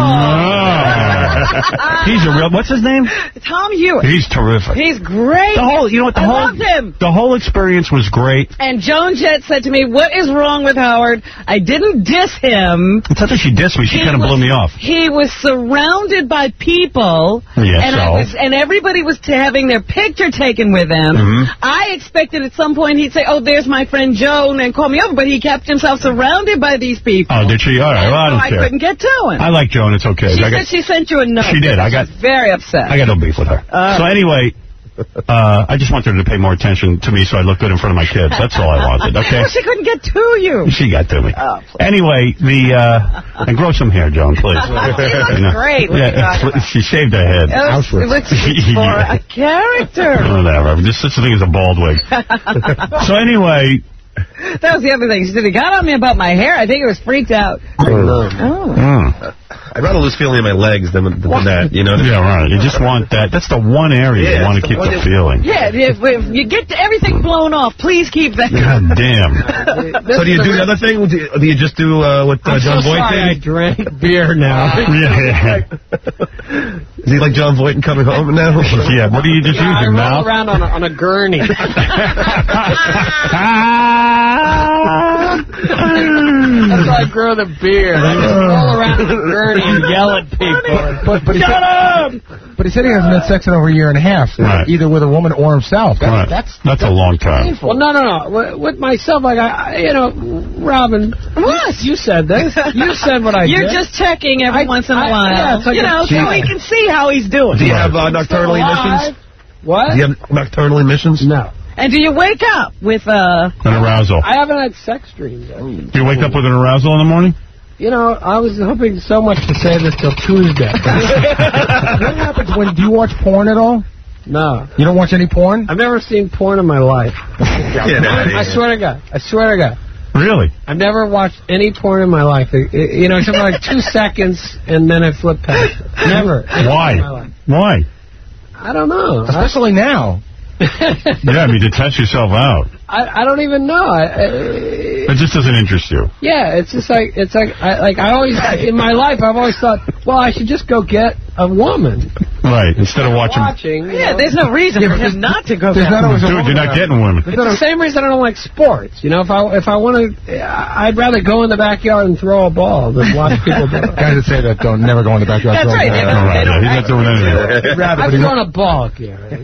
Oh. He's a real... What's his name? Tom Hewitt. He's terrific. He's great. The whole, you know what? The I whole, loved him. The whole experience was great. And Joan Jett said to me, what is wrong with Howard? I didn't diss him. It's not that she dissed me. She kind of blew me off. He was surrounded by people. Yeah, and, so? I was, and everybody was having their picture taken with him. Mm-hmm. I expected at some point he'd say, oh, there's my friend Joan, and call me over. But he kept himself surrounded by these people. Oh, did she? All right. Well, I don't so care. I couldn't get to him. I like Joan. It's okay. She I said got, she sent you a note. She did. I got very upset. I got no beef with her. Uh, so anyway... Uh, I just wanted her to pay more attention to me so I look good in front of my kids. That's all I wanted, okay? Well, she couldn't get to you. She got to me. Oh, anyway, the, uh, and grow some hair, Joan, please. She looks you know? great. Yeah, she shaved her head. It looks, it looks for a character. Whatever. Just such a thing as a bald wig. So anyway... That was the other thing. She said, he got on me about my hair. I think it was freaked out. Oh. Mm. I'd rather lose feeling in my legs than, than that, you know? Yeah, right. You just want that. That's the one area yeah, you want to keep the feeling. Yeah, if, if you get everything blown off, please keep that. God damn. So do you do another thing? Do you, do you just do uh, what uh, John so Voight sorry did? I drank beer now. Yeah. Is he like John Voight and coming home now? Yeah, what are you just yeah, using, I roll mouth? around on a, on a gurney. That's how I grow the beer. I just roll around on a gurney and yell at people. But, but, he Shut said, up! But he said he hasn't had sex in over a year and a half, right. either with a woman or himself. That, right. That's that's, that's a long time. Well, no, no, no. With, with myself, like, I, you know, Robin, what? You said this. You said what I You're did. You're just checking every I, once in a I, while. Yeah, it's like you know, so we can see how he's doing. Do you have uh, nocturnal emissions? What? Do you have nocturnal emissions? No. And do you wake up with uh, an arousal? I haven't had sex dreams. Actually. Do you wake up with an arousal in the morning? You know, I was hoping so much to say this till Tuesday. What happens when, do you watch porn at all? No. You don't watch any porn? I've never seen porn in my life. I, I swear to God. I swear to God. Really? I've never watched any porn in my life. It, it, you know, something like two seconds, and then I flip past it. Never. Why? Why? I don't know. Especially I, now. Yeah, I mean, to test yourself out. I, I don't even know. I, I, it just doesn't interest you. Yeah, it's just like, it's like, I, like I always, in my life, I've always thought, well, I should just go get a woman. Right, instead of watching... watching Yeah, know. there's no reason for him not to go Dude, back. you're not getting women. It's the same reason I don't like sports. You know, if I if I want to, I'd rather go in the backyard and throw a ball than watch people do it. Guys that say that don't never go in the backyard. That's right. They don't, they don't He's not doing anything. I've thrown a ball, Gary.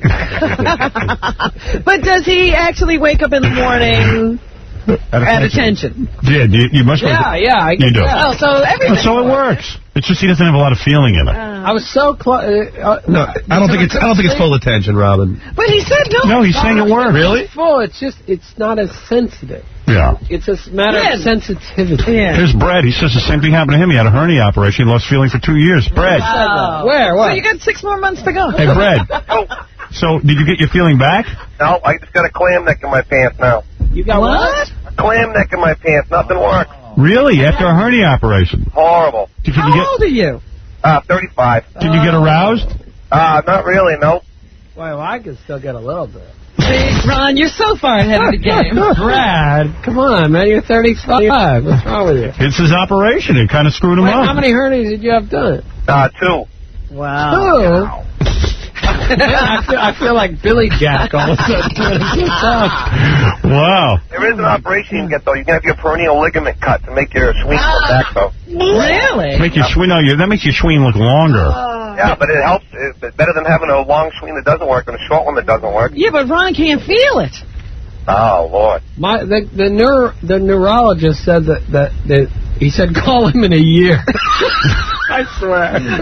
But does he actually wake up in the morning at attention? Yeah, you, you must. Yeah, yeah, I you do. Oh, so everything. So it works. It's just he doesn't have a lot of feeling in it. Uh, I was so close. Uh, No, I don't think it's I don't think it's full attention, Robin. but he said no. No, he's saying it works. Really? full. It's just it's not as sensitive. Yeah. It's a matter Yeah. of sensitivity. Yeah. Here's Brad. He says the same thing happened to him. He had a hernia operation. He lost feeling for two years. Brad. Wow. Where? So What? you got six more months to go. Hey, Brad. So, did you get your feeling back? No, I just got a clam neck in my pants now. You got What? A clam neck in my pants. Nothing works. Really? After a hernia operation? Horrible. Did How you get, old are you? Uh, thirty-five. Did you get aroused? Uh, not really, no. Well, I can still get a little bit. See, Ron, you're so far ahead of the game. Brad, come on, man. You're thirty-five. What's wrong with you? It's his operation. It kind of screwed him Wait, up. how many hernias did you have done? Uh, two. Wow. Two? I, feel, I feel like Billy Jack all of a sudden. Wow. There is an operation you can get, though. You can have your peroneal ligament cut to make your swing come back, though. Really? Make your swing, no, you, that makes your swing look longer. Yeah, but it helps. It's better than having a long swing that doesn't work than a short one that doesn't work. Yeah, but Ron can't feel it. Oh, Lord. My the the, neuro, the neurologist said that, that that he said call him in a year. I swear. A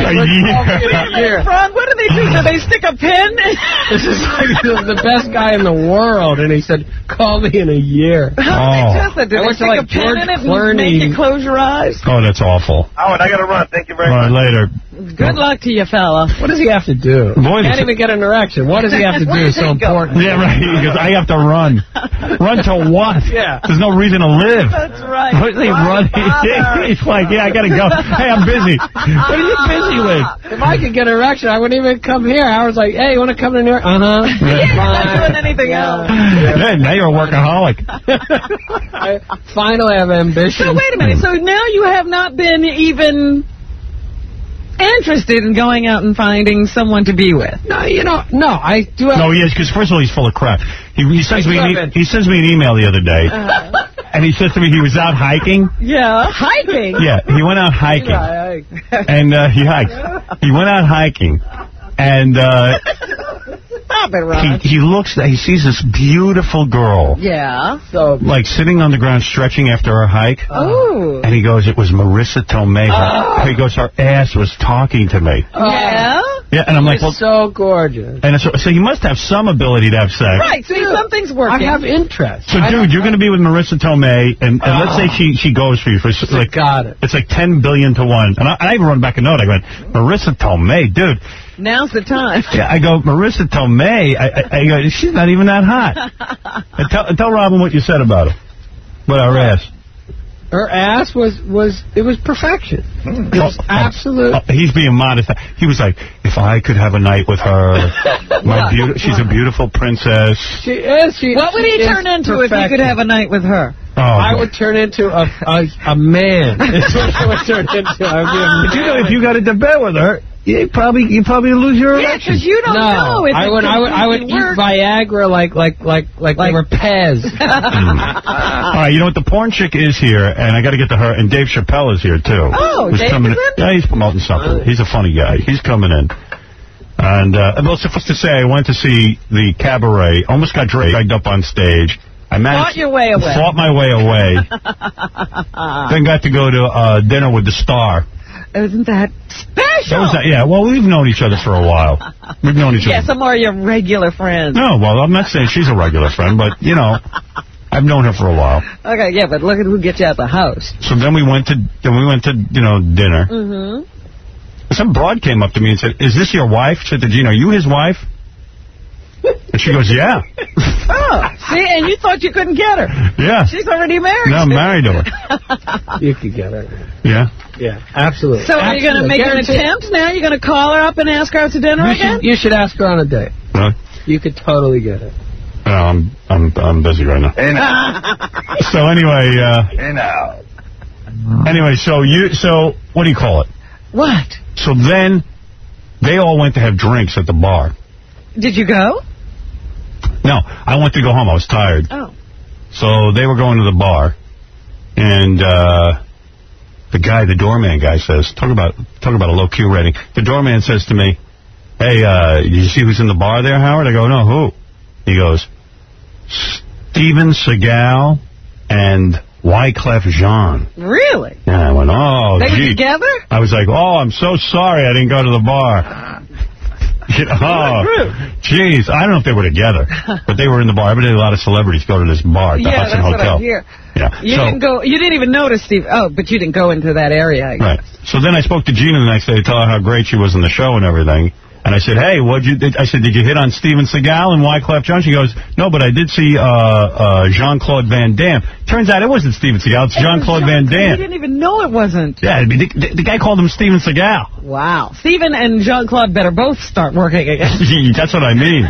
year. Ron, what do they do? Do they stick a pin? This is like the, the best guy in the world, and he said call me in a year. How do they test that? Do I they went to, stick like, a pin George in it Clooney. and make you close your eyes? Oh, that's awful. Howard, I got to run. Thank you very All right, much. later. Good luck to you, fella. What does he have to do? Boy, Can't even get an erection. What does he have to Where do does so he go? important? Yeah, right. Because I have to run. Run to what? Yeah. There's no reason to live. That's right. What is he running? He's like, yeah, I got to go. Hey, I'm busy. What are you busy with? If I could get an erection, I wouldn't even come here. Howard's like, hey, you want to come in here? Uh-huh. Yeah, you're not doing anything else. Yeah, now you're a workaholic. I finally have ambition. So wait a minute. So now you have not been even interested in going out and finding someone to be with. No, you know, no, I do have... No, he is, because first of all, he's full of crap. He, he sends me an e he sends me an email the other day, Uh, and he says to me he was out hiking. yeah, hiking. Yeah, he went out hiking, and uh, he hiked. He went out hiking, and uh, Stop it, Ron. he he looks. He sees this beautiful girl, Yeah. So, like sitting on the ground stretching after her hike. Oh. And he goes, it was Marissa Tomei. Oh. He goes, her ass was talking to me. Yeah. Yeah, and I'm like, well, so gorgeous. and so, so you must have some ability to have sex. Right. See, something's working. I have interest. So, dude, you're going to be with Marissa Tomei, and, and let's say she she goes for you for like got it. It's like ten billion to one. And I, I even run back a note. I went, Marissa Tomei, dude. Now's the time. Yeah, I go, Marissa Tomei. I, I, I go, she's not even that hot. and tell, and tell Robin what you said about her. What our ass. Her ass was, was it was perfection. It was Oh, absolute. oh, he's being modest. He was like, if I could have a night with her, my beauti she's a beautiful princess. She is. She, What would she he is turn into if he perfection. could have a night with her? Oh, I boy. would turn into a a, a man. That's what I would turn into. I would be a But you know, if you got into bed with her, you probably you probably lose your Yeah, erection. because you don't no, know if I it would, I would, I would completely eat works. Viagra like, like, like, like, like they were Pez. All right, you know what? The porn chick is here, and I got to get to her. And Dave Chappelle is here too. Oh, Who's Dave coming is in? Yeah, he's promoting something. He's a funny guy. He's coming in. And uh, well, suffice to say, I went to see the Cabaret. Almost got dragged up on stage. I managed Fought your way away. Fought my way away. Then got to go to uh, dinner with the star. Isn't that special? That was that, yeah, well, we've known each other for a while. We've known each Yeah, other. some more of your regular friends. No, well, I'm not saying she's a regular friend, but, you know, I've known her for a while. Okay, yeah, but look at who gets you out the house. So then we went to, then we went to, you know, dinner. Mm-hmm. Some broad came up to me and said, is this your wife? I said to Gina, are you his wife? And she goes, yeah. Oh, see, and you thought you couldn't get her. Yeah. She's already married. No, I'm married to her. You could get her. Yeah. Yeah, absolutely. So are you going to make an attempt now? You're going to call her up and ask her out to dinner You again? should, you should ask her on a date. Really? You could totally get it. No, I'm, I'm, I'm busy right now. Hey, now. So anyway, uh, Hey, now. anyway, so you, so what do you call it? What? So then They all went to have drinks at the bar. Did you go? No, I went to go home. I was tired. Oh. So they were going to the bar, and uh, the guy, the doorman guy says, talk about talk about a low Q rating. The doorman says to me, hey, uh, did you see who's in the bar there, Howard? I go, no, who? He goes, Steven Seagal and Wyclef Jean. Really? Yeah, I went, oh, They gee. were together? I was like, oh, I'm so sorry I didn't go to the bar. Oh, jeez. I don't know if they were together, but they were in the bar. Every day a lot of celebrities go to this bar at the yeah, Hudson that's Hotel. what I hear. Yeah. You so, didn't go. You didn't even notice Steve. Oh, but you didn't go into that area, I guess. Right. So then I spoke to Gina the next day to tell her how great she was in the show and everything. And I said, hey, what'd you? I said, did you hit on Steven Seagal and Wyclef Jean? She goes, no, but I did see uh, uh, Jean-Claude Van Damme. Turns out it wasn't Steven Seagal. It's Jean-Claude Van Damme. You didn't even know it wasn't. Yeah, the, the, the guy called him Steven Seagal. Wow. Steven and Jean-Claude better both start working again. That's what I mean.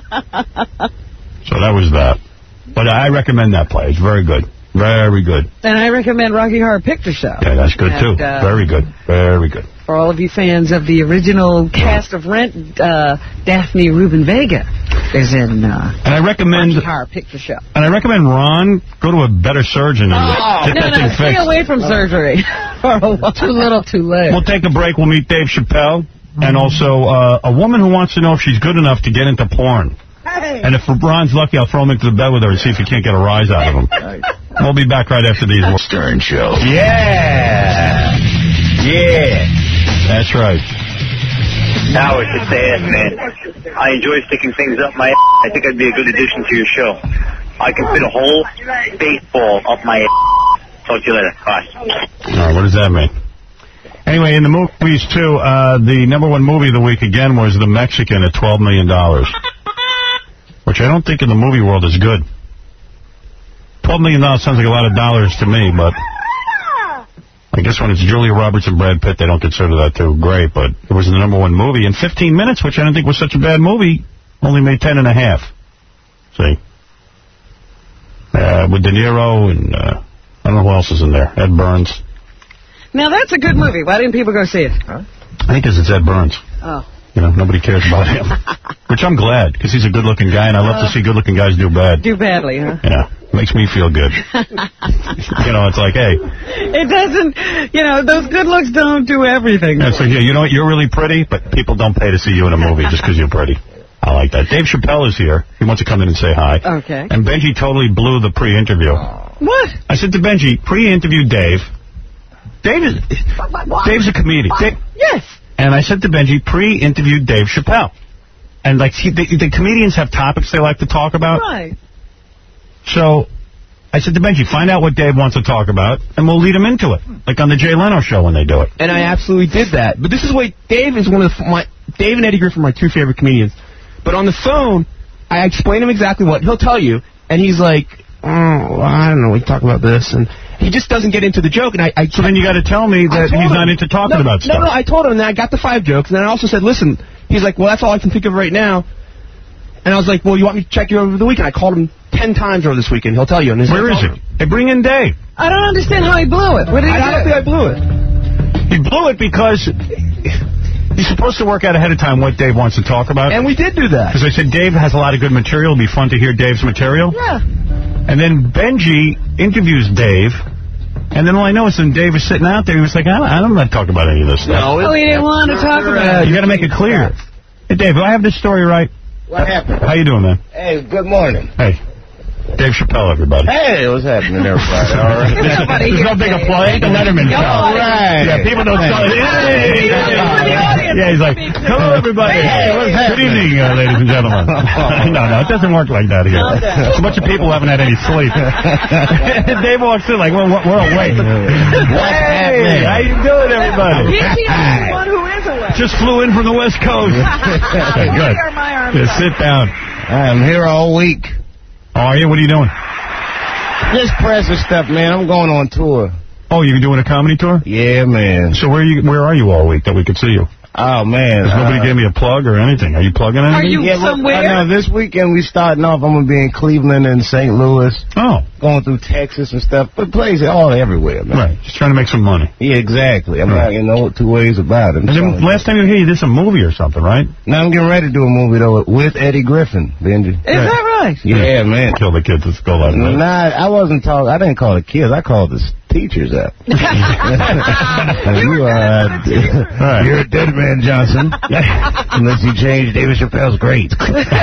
So that was that. But I recommend that play. It's very good. Very good. And I recommend Rocky Horror Picture Show. Yeah, that's good, and, too. Uh, very good. Very good. For all of you fans of the original cast of Rent, uh, Daphne Rubin Vega is in uh, and I recommend Rocky Horror Picture Show. And I recommend Ron go to a better surgeon and Oh, get no, that no, thing stay fixed. away from surgery. For a while. Too little, too late. We'll take a break. We'll meet Dave Chappelle. Mm-hmm. And also uh, a woman who wants to know if she's good enough to get into porn. Hey. And if Ron's lucky, I'll throw him into the bed with her and see if he can't get a rise out of him. We'll be back right after these. Stern Show. Yeah. Yeah. That's right. Howard, it's the ass, man. I enjoy sticking things up my ass. I think I'd be a good addition to your show. I can fit a whole baseball up my ass. Talk to you later. Bye. All right, what does that mean? Anyway, in the movies, too, uh, the number one movie of the week, again, was The Mexican at twelve million dollars. Which I don't think in the movie world is good. twelve million dollars sounds like a lot of dollars to me, but I guess when it's Julia Roberts and Brad Pitt, they don't consider that too great, but it was the number one movie. In fifteen minutes, which I didn't think was such a bad movie, only made ten and a half. See? Uh, with De Niro and uh, I don't know who else is in there. Ed Burns. Now, that's a good movie. Why didn't people go see it? Huh? I think because it's Ed Burns. Oh. You know, nobody cares about him. Which I'm glad, because he's a good-looking guy, and I love uh, to see good-looking guys do bad. Do badly, huh? Yeah. Makes me feel good. You know, it's like, hey. It doesn't, you know, those good looks don't do everything. Yeah, so, yeah, you know what, you're really pretty, but people don't pay to see you in a movie just because you're pretty. I like that. Dave Chappelle is here. He wants to come in and say hi. Okay. And Benji totally blew the pre-interview. What? I said to Benji, pre-interview Dave. Dave is, Dave's a comedian. Dave, yes. And I said to Benji, pre-interviewed Dave Chappelle. And, like, he, the, the comedians have topics they like to talk about. Right. So I said to Benji, find out what Dave wants to talk about, and we'll lead him into it, like on the Jay Leno show when they do it. And I absolutely did that. But this is what Dave is one of the, my Dave and Eddie Griffin are my two favorite comedians. But on the phone, I explain him exactly what he'll tell you, and he's like, oh, well, I don't know, we talk about this, and he just doesn't get into the joke. And I, I so then you got to tell me that he's him, not into talking no, about stuff. No, no, I told him, and then I got the five jokes, and then I also said, listen, he's like, well, that's all I can think of right now. And I was like, well, you want me to check you over the weekend? I called him ten times over this weekend. He'll tell you. And where is he? Hey, bring in Dave. I don't understand how he blew it. What did he I don't think I blew it. He blew it because he's supposed to work out ahead of time what Dave wants to talk about. And we did do that. Because I said Dave has a lot of good material. It'll be fun to hear Dave's material. Yeah. And then Benji interviews Dave. And then all I know is when Dave was sitting out there, he was like, I don't, I'm not talking about any of this stuff. No, oh, he didn't want to talk about it. You got to make it clear. Hey, Dave, do I have this story right? What happened? How you doing, man? Hey, good morning. Hey. Dave Chappelle, everybody. Hey, what's happening, everybody? All right. There's no big play. The Letterman show. All right. Yeah, people don't tell it. Hey. Yeah, he's like, hello, everybody. Hey, what's happening? Good evening, uh, ladies and gentlemen. No, no, it doesn't work like that here. A bunch of people haven't had any sleep. Dave walks in like, we're, we're awake. Hey, how you doing, everybody? He's the only one who is awake. Just flew in from the West Coast. Okay, good. Just sit down. I'm here all week. Oh, are you? What are you doing? Just pressing stuff, man. I'm going on tour. Oh, you're doing a comedy tour? Yeah, man. So where are you? Where are you all week that we could see you? Oh, man. Nobody uh, gave me a plug or anything. Are you plugging anything? Are you yeah, somewhere? Well, no, this weekend we starting off. I'm going to be in Cleveland and Saint Louis. Oh. Going through Texas and stuff. But places all everywhere, man. Right. Just trying to make some money. Yeah, exactly. I'm right. not, you know, two ways about it. And then last time you were here, you did some movie or something, right? Now I'm getting ready to do a movie, though, with Eddie Griffin, Benji. Is right. that right? Yeah, man. Kill the kids at school that night. Nah, I wasn't talking. I didn't call the kids. I called the teachers out. you are, right. You're a dead man, Johnson. Unless you change David Chappelle's grades.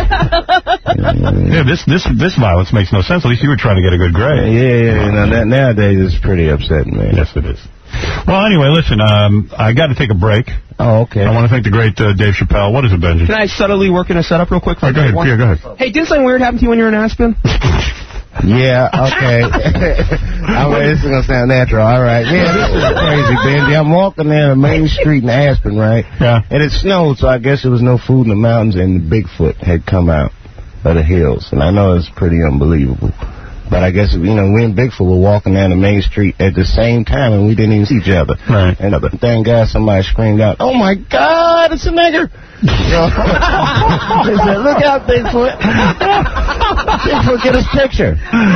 Yeah, this this this violence makes no sense. At least you were trying to get a good grade. Yeah, yeah. You know, that, nowadays it's pretty upsetting, man. Yes, it is. Well, anyway, listen. Um, I got to take a break. Oh, okay. I want to thank the great uh, Dave Chappelle. What is it, Benji? Can I subtly work in a setup real quick? For right, go ahead. Yeah, go ahead. Hey, did something weird happen to you when you were in Aspen? Yeah, okay. I mean, this is going to sound natural. All right. Yeah, this is crazy, Benji. I'm walking down the main street in Aspen, right? Yeah. And it snowed, so I guess there was no food in the mountains, and Bigfoot had come out of the hills. And I know it's pretty unbelievable. But I guess, you know, we and Bigfoot were walking down the main street at the same time, and we didn't even see each other. Right. And uh, thank God somebody screamed out, "Oh, my God, it's a nigger!" They said, "Look out, Bigfoot. Bigfoot, get his picture."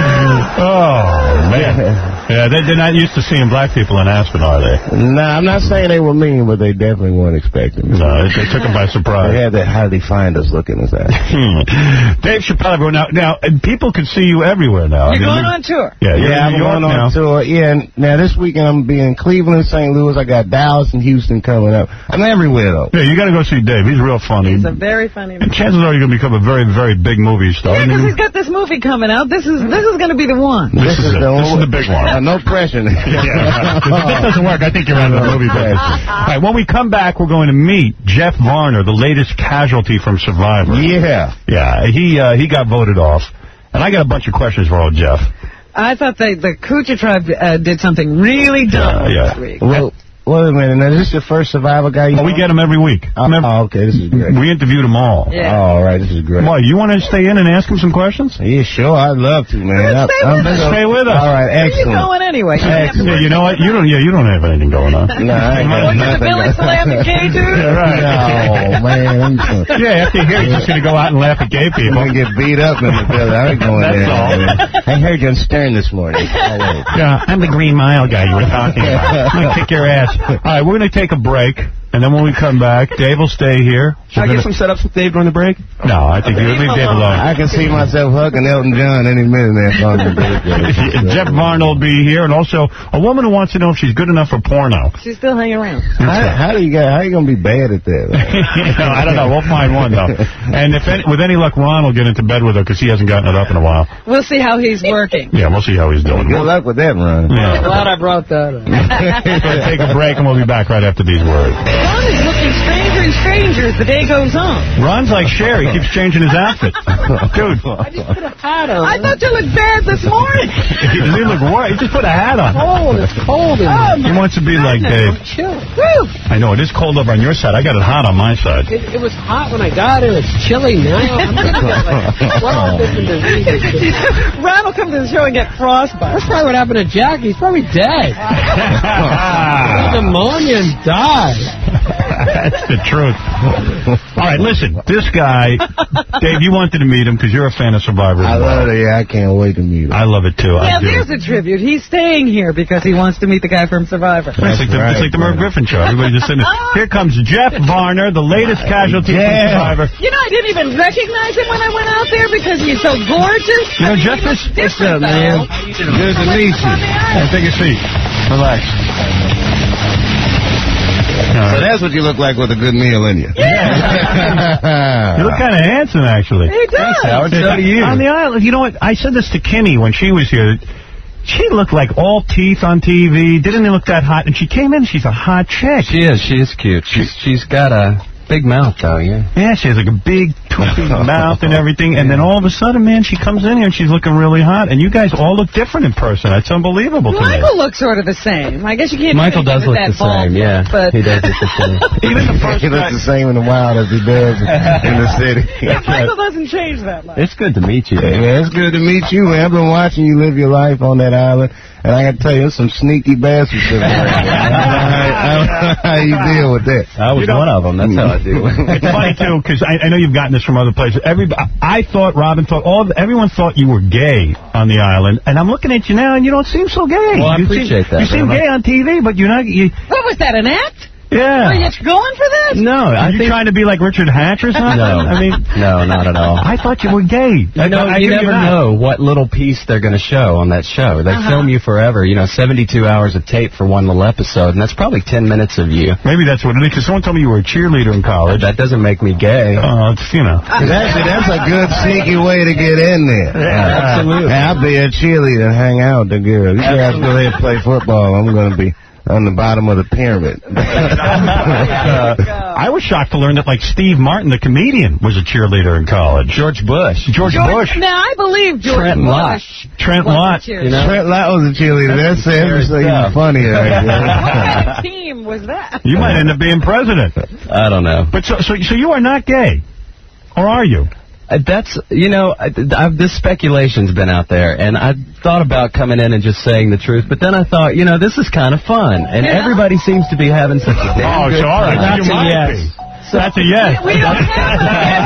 Oh, man. Yeah, they, they're not used to seeing black people in Aspen, are they? Nah, I'm not saying they were mean, but they definitely weren't expecting me. No, they, they took them by surprise. They had that how they find us looking at that. Dave Chappelle, everyone. Now, now, people can see you everywhere now. You're I mean, going on tour. Yeah, you're yeah, in New I'm York going now. on tour. Yeah, and now this weekend I'm going to be in Cleveland, Saint Louis. I got Dallas and Houston coming up. I'm everywhere, though. Yeah, you got to go see Dave. He's real funny. He's a very funny man. And chances are you're going to become a very, very big movie star. Yeah, because he's got this movie coming out. This is this is going to be the one. This, this is, is the This is the big one. Uh, no pressure. Yeah, if this doesn't work, I think you're out of the movie business. All right, when we come back, we're going to meet Jeff Varner, the latest casualty from Survivor. Yeah. Yeah, he uh, he got voted off. And I got a bunch of questions for old Jeff. I thought they, the Kucha tribe uh, did something really dumb yeah, yeah. this week. Well, wait a minute. Now, is this your first Survivor guy? You oh, we get him every week. Oh, oh, okay. This is great. We interviewed them all. Yeah. Oh, all right. This is great. Why, you want to stay in and ask him some questions? Yeah, sure. I'd love to, man. Well, stay, I'm, with I'm us. stay with us. All right, excellent. Where are you going anyway? You, yeah, you know what? You don't. Yeah, you don't have anything going on. No, I ain't got Going to nothing. the Billy Slab and K two? Yeah, right. Oh, man. I'm yeah, after here, he's just going to go out and laugh at gay people. I'm going to get beat up in the building. I ain't going That's there. all. I heard you on Stern this morning. Yeah, I'm the Green Mile guy you were talking about. I'm going to kick your ass. All right, we're going to take a break. And then when we come back, Dave will stay here. Should I get some setups with Dave during the break? No, I think you leave Dave alone. I can see myself hugging Elton John any minute there. Jeff Varner will be here, and also a woman who wants to know if she's good enough for porno. She's still hanging around. How, how do you get? How are you gonna be bad at that? you know, I don't know. We'll find one though. And if any, with any luck, Ron will get into bed with her because he hasn't gotten it up in a while. We'll see how he's working. Yeah, we'll see how he's doing. Good luck with that, Ron. Yeah. I'm glad I brought that up. We'll take a break, and we'll be back right after these words. Ron is looking stranger and stranger as the day goes on. Ron's like Cher. He keeps changing his outfit. Dude. I just put a hat on. I thought you looked bad this morning. He doesn't look worse. He just put a hat on. Cold. It's cold in Oh, here. He wants to be like Dave. I'm chilling. Woo! I know, it is cold over on your side. I got it hot on my side. It, it was hot when I got here. It's chilly now. I'm going to get like twelve different diseases. Ron will come to the show and get frostbite. That's probably what happened to Jackie. He's probably dead. Pneumonia and died. That's the truth. All right, listen. This guy, Dave, you wanted to meet him because you're a fan of Survivor. I love it. Yeah, I can't wait to meet him. I love it, too. Yeah, I do. there's a tribute. He's staying here because he wants to meet the guy from Survivor. It's like, the, right, it's like the Merv Griffin show. Everybody just sitting there. Here comes Jeff Varner, the latest casualty Yeah. from Survivor. You know, I didn't even recognize him when I went out there because he's so gorgeous. You know, I mean, Jeff he is... looks What's up, different, man? though. Good to meet you. Yeah, take a seat. Relax. So that's what you look like with a good meal in you. Yeah. You look kind of handsome, actually. He does. Howard. So do you. On the island, you know what? I said this to Kimmy when she was here. She looked like all teeth on T V. Didn't look that hot. And she came in. She's a hot chick. She is. She is cute. She's she's got a big mouth, though. Yeah. Yeah, she has like a big, toothy mouth and everything. And then all of a sudden, man, she comes in here and she's looking really hot. And you guys all look different in person. That's unbelievable to me. Michael looks sort of the same. I guess you can't. Michael does look that the same. bald Yeah, but he does look the same. Even the first He looks the same in the wild as he does in the city. yeah, Michael doesn't change that much. It's good to meet you. Hey, man, it's good to meet you, man. I've been watching you live your life on that island, and I got to tell you, there's some sneaky bastards sitting around. How you deal with that? I was You know- one of them. That's how I do it. It's funny, too, because I, I know you've gotten this from other places. Everybody, I thought, Robin thought, all everyone thought you were gay on the island. And I'm looking at you now, and you don't seem so gay. Well, I you appreciate seem, that You seem very gay on T V, but you're not... You, What was that, an act? yeah. Were you going for this? No, Are I you think... trying to be like Richard Hatch or something? No. I mean... No, not at all. I thought you were gay. You know, I, I you knew never you're not. know what little piece they're going to show on that show. They Uh-huh. film you forever, you know, seventy-two hours of tape for one little episode, and that's probably ten minutes of you. Maybe that's what it is, because someone told me you were a cheerleader in college. That doesn't make me gay. Oh, it's, you know. Actually, that's a good sneaky way to get in there. Yeah, absolutely. I'll be a cheerleader and hang out with the girls. You guys go ahead and play football. I'm going to be on the bottom of the pyramid. uh, I was shocked to learn that, like, Steve Martin, the comedian, was a cheerleader in college. George Bush. George, George, Bush. Now, I believe George Trent Lott. Bush. Trent was a Lott. cheerleader. You know? Trent Lott was a cheerleader. That's That's so even stuff. funnier right What there. kind of team was that? You might end up being president. I don't know. But so, so, so you are not gay, or are you? Uh, That's, you know, I, I've, this speculation's been out there, and I thought about coming in and just saying the truth, but then I thought, you know, this is kind of fun, and Yeah. everybody seems to be having such a damn Oh, good so all right, time. so you might be. That's a yes. We don't have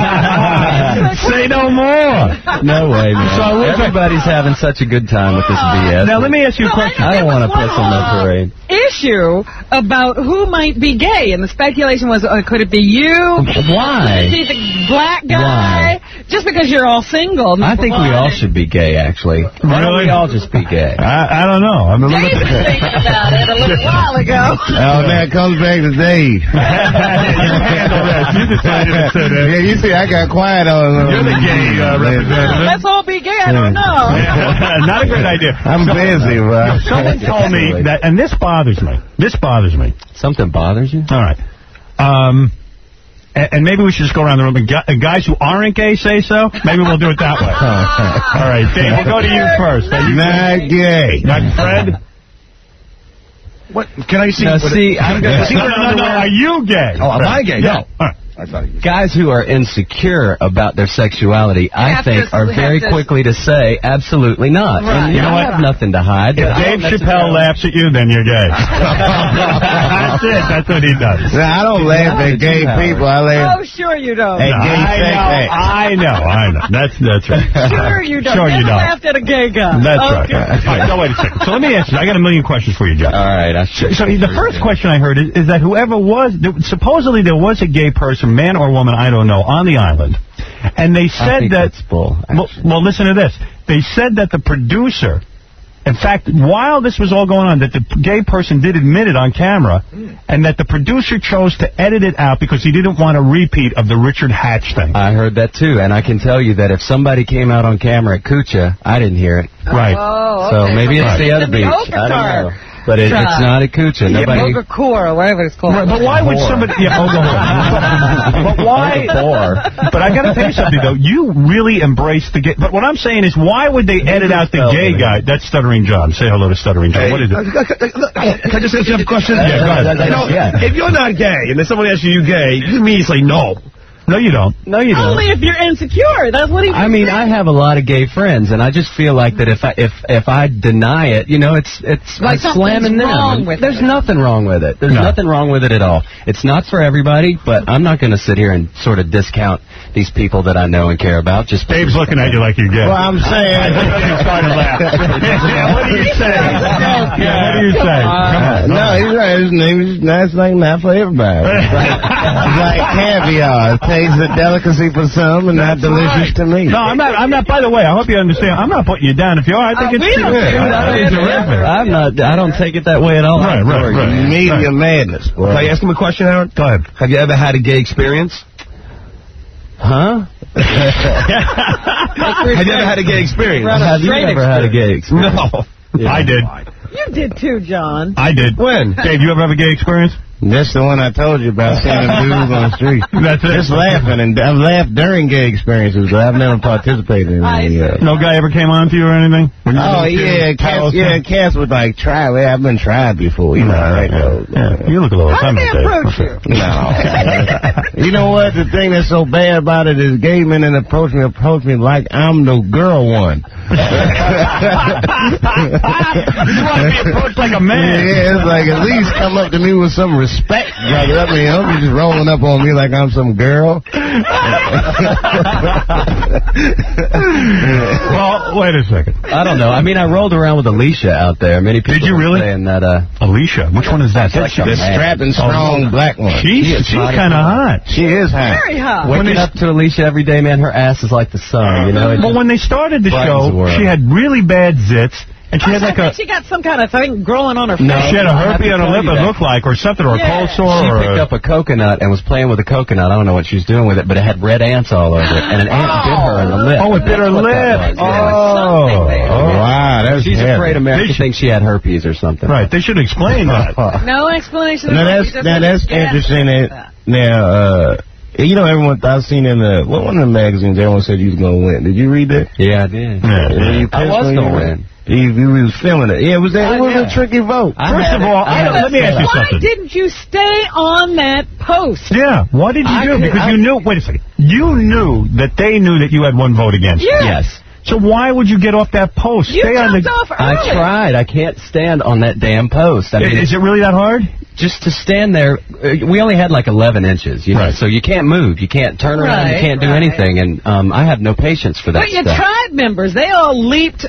that. Say no more. No way, man. So listen- Everybody's having such a good time with this B S. Now, let me ask you a Well, question. I don't want to There was piss on that one, uh, parade. issue about who might be gay, and the speculation was, uh, could it be you? Why? Could it be the black guy? Just because you're all single. I think we all should be gay, actually. Why don't Really? we all just be gay? I, I don't know. I'm a little Dave was bit... thinking about it a little while ago. Oh, that comes back to Dave. You decided to say that. Yeah, you see, I got quiet on. You're the gay uh, representative. Let's all be gay. I don't know. Not a great idea. I'm busy, bro. Someone told me that, and this bothers me. This bothers me. Something bothers you? All right. Um, and, and maybe we should just go around the room. And gu- guys who aren't gay say so. Maybe we'll do it that way. All right, Dave, we'll go to you first. Are you Not gay. Not Fred? What? Can I see? Now, what see, I'm going to... No, no, no, no. Are you gay? Oh, am I gay? Yeah. No. All right. I thought you. Guys who are insecure about their sexuality, I have think, to- are have very to- quickly to say, absolutely not. Right. And You know I what? have nothing to hide. If but I Dave don't Chappelle necessarily- laughs at you, then you're gay. That's it. That's what he does. Now, I don't laugh at gay people. I laugh Oh, sure you don't. at No, gay I sex know, acts. I know, I know. That's that's right. Sure you don't. Sure you Never don't. laughed at a gay guy. That's Okay. right. All right. No, wait a second. So let me ask you. I got a million questions for you, Jeff. All right. I So, should so the first question I heard is, is that whoever was, there, supposedly there was a gay person, man or woman, I don't know, on the island. And they I said think that... that's bull. Well, well, listen to this. They said that the producer... In fact, while this was all going on, that the gay person did admit it on camera, and that the producer chose to edit it out because he didn't want a repeat of the Richard Hatch thing. I heard that, too. And I can tell you that if somebody came out on camera at Kucha, I didn't hear it. Right. Oh, So okay. maybe it's Right. the other In beach. I don't know. But it, it's not at Kucha. Nobody... Boca Core, or whatever it's called. Right, but why would Whore. somebody... Yeah, Oklahoma. But why... Whore. But I got to tell you something, though. You really embrace the gay... But what I'm saying is, why would they edit out the gay guy? That's Stuttering John. Say hello to Stuttering John. What is it? Can I just ask you a question? Yeah, go ahead. You know, Yeah. if you're not gay, and then someone asks you, you gay, you immediately say no. No, you don't. No, you don't. Only if you're insecure. That's what he I mean, I have a lot of gay friends, and I just feel like that if I if if I deny it, you know, it's it's Like I'm slamming something's them. wrong And with There's it. nothing wrong with it. There's No. nothing wrong with it at all. It's not for everybody, but I'm not going to sit here and sort of discount these people that I know and care about. Just Dave's looking at you like you're gay. Well, I'm saying... He's starting to laugh. Yeah, what do you say? Yeah, what do you say? Uh, no, he's right. His name is that's like not for everybody. It's like, it's like caviar. It tastes a delicacy for some and not delicious to me. No, I'm not. I'm not. By the way, I hope you understand. I'm not putting you down. If you are, I think Uh, it's we don't good. do that. I think it's terrific. I'm not. I don't take it that way at all. Right, right, right. Media madness. Boy. Can I ask him a question, Howard? Go ahead. Have you ever had a gay experience? Huh? Have you ever had a gay experience? Have you ever had a gay experience? No. Yeah. I did. You did too, John. I did. When? Dave, you ever have a gay experience? That's the one I told you about, seeing them dudes on the street. That's it. Just laughing, and I've laughed during gay experiences, but I've never participated in any. Uh, no guy ever came on to you or anything? Oh, yeah, Cass, yeah, Cass would like, try, well, I've been tried before, you know. Right, yeah, yeah. You look a little How did they approach you? No. You know what? The thing that's so bad about it is gay men that approach me, approach me like I'm the girl one. You want to be approached like a man. Yeah, it's like, at least come up to me with some respect, brother. I mean, don't be just rolling up on me like I'm some girl. Well, wait a second. I don't know. I mean, I rolled around with Alicia out there. Many people Did you really? saying that, uh, Alicia? Which one is that? That's That's like The strapping, strong black one. She's, she's kind of hot. She is hot. Very hot. Waking up to Alicia every day, man, her ass is like the sun, you know? It Well, when they started the brightens show, the world. she had really bad zits. And she had like a... She got some kind of thing growing on her face. No, she had a herpes on her lip, it looked like, or something, or Yeah. a cold sore. She or picked a... up a coconut and was playing with a coconut. I don't know what she was doing with it, but it had red ants all over it. And an ant Oh. bit her in the lip. Oh, it bit her That's what lip. that was, Oh. yeah. Oh, wow. That's She's heavy. afraid America thinks she had herpes or something. Right, they should explain that. No explanation. Now, that's, now, that's interesting. That, now, uh... you know, everyone, I've seen in the, what one of the magazines, everyone said you was going to win. Did you read that? Yeah, I did. Yeah. You I was going to win. You, you was filming it. Yeah, it was, that, it was know. a tricky vote. First of all, I, let me ask you Why something. didn't you stay on that post? Yeah, what did you I do? could- Because I- you knew, wait a second, you knew that they knew that you had one vote against you. Yes. So why would you get off that post? You Stay on jumped the... off early. I tried. I can't stand on that damn post. I mean, Is it really that hard? just to stand there, uh, we only had like eleven inches, you know, Right. so you can't move, you can't turn around, Right, you can't do right. anything, and um, I have no patience for that But your stuff. tribe members, they all leaped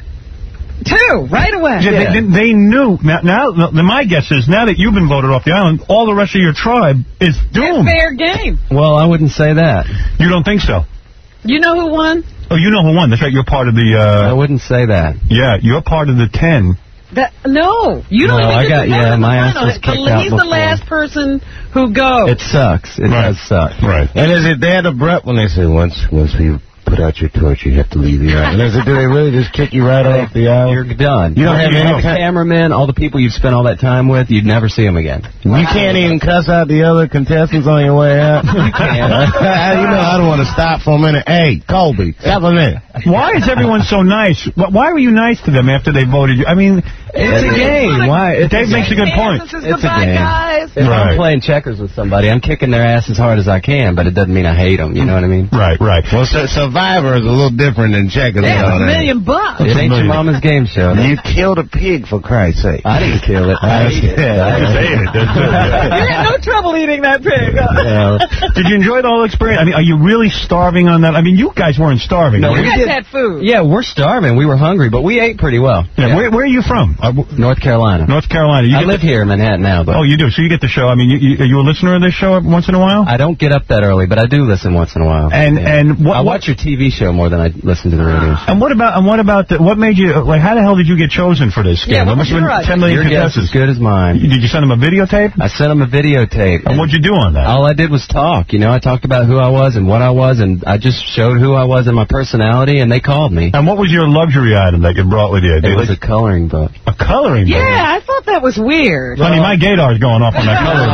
too, right away. Yeah, Yeah. They, they knew. Now, now, my guess is now that you've been voted off the island, all the rest of your tribe is It's doomed. fair game. Well, I wouldn't say that. You don't think so? You know who won? Oh, you know who won. That's right. You're part of the... I Uh, wouldn't say that. yeah, you're part of the ten. That, no, you don't No, even I get got- to vote yeah, in the my ass final. was kicked He's out the before. last person who goes. It sucks. It Right. does suck. Right. And is it that abrupt when they say, once once we put out your torch, you have to leave the island? Is it, do they really just kick you right off the island? You're done. You don't have all any the time- cameramen, all the people you've spent all that time with, you'd never see them again. You can't even cuss out the other contestants on your way out? You can't. You know, I don't want to stop for a minute. Hey, Colby, stop a minute. Why is everyone so nice? Wh- Why were you nice to them after they voted you? I mean, It's a game. Why? It's Dave makes a good point. This is It's the a bad game. guys. If Right. I'm playing checkers with somebody, I'm kicking their ass as hard as I can, but it doesn't mean I hate them. You know what I mean? Right, right. Well, su- Survivor is a little different than checkers. They have on a that. million bucks. It ain't your mama's game show. You killed a pig, for Christ's sake. I didn't kill it. I ate it. I ate it. You had no trouble eating that pig. Well, Did you enjoy the whole experience? I mean, are you really starving on that? I mean, you guys weren't starving. No, were You you? guys did- had food. yeah, we're starving. We were hungry, but we ate pretty well. Yeah, Where, where are you from? Uh, w- North Carolina. North Carolina. You I get live the, here in Manhattan now, but Oh, you do. So you get the show. I mean, you, you, are you a listener of this show once in a while? I don't get up that early, but I do listen once in a while. And Yeah. and what? I what watch your T V show more than I listen to the radio show. and what about and what about the, what made you like? How the hell did you get chosen for this game? Yeah, There what must was have your been idea? ten million Your guess is contestants. good as mine. Did you send them a videotape? I sent him a videotape. And what'd you do on that? All I did was talk. You know, I talked about who I was and what I was, and I just showed who I was and my personality, and they called me. And what was your luxury item that you brought with you? It was a coloring book. A coloring book? Yeah, I thought that was weird. Honey, my gaydar's going off on that coloring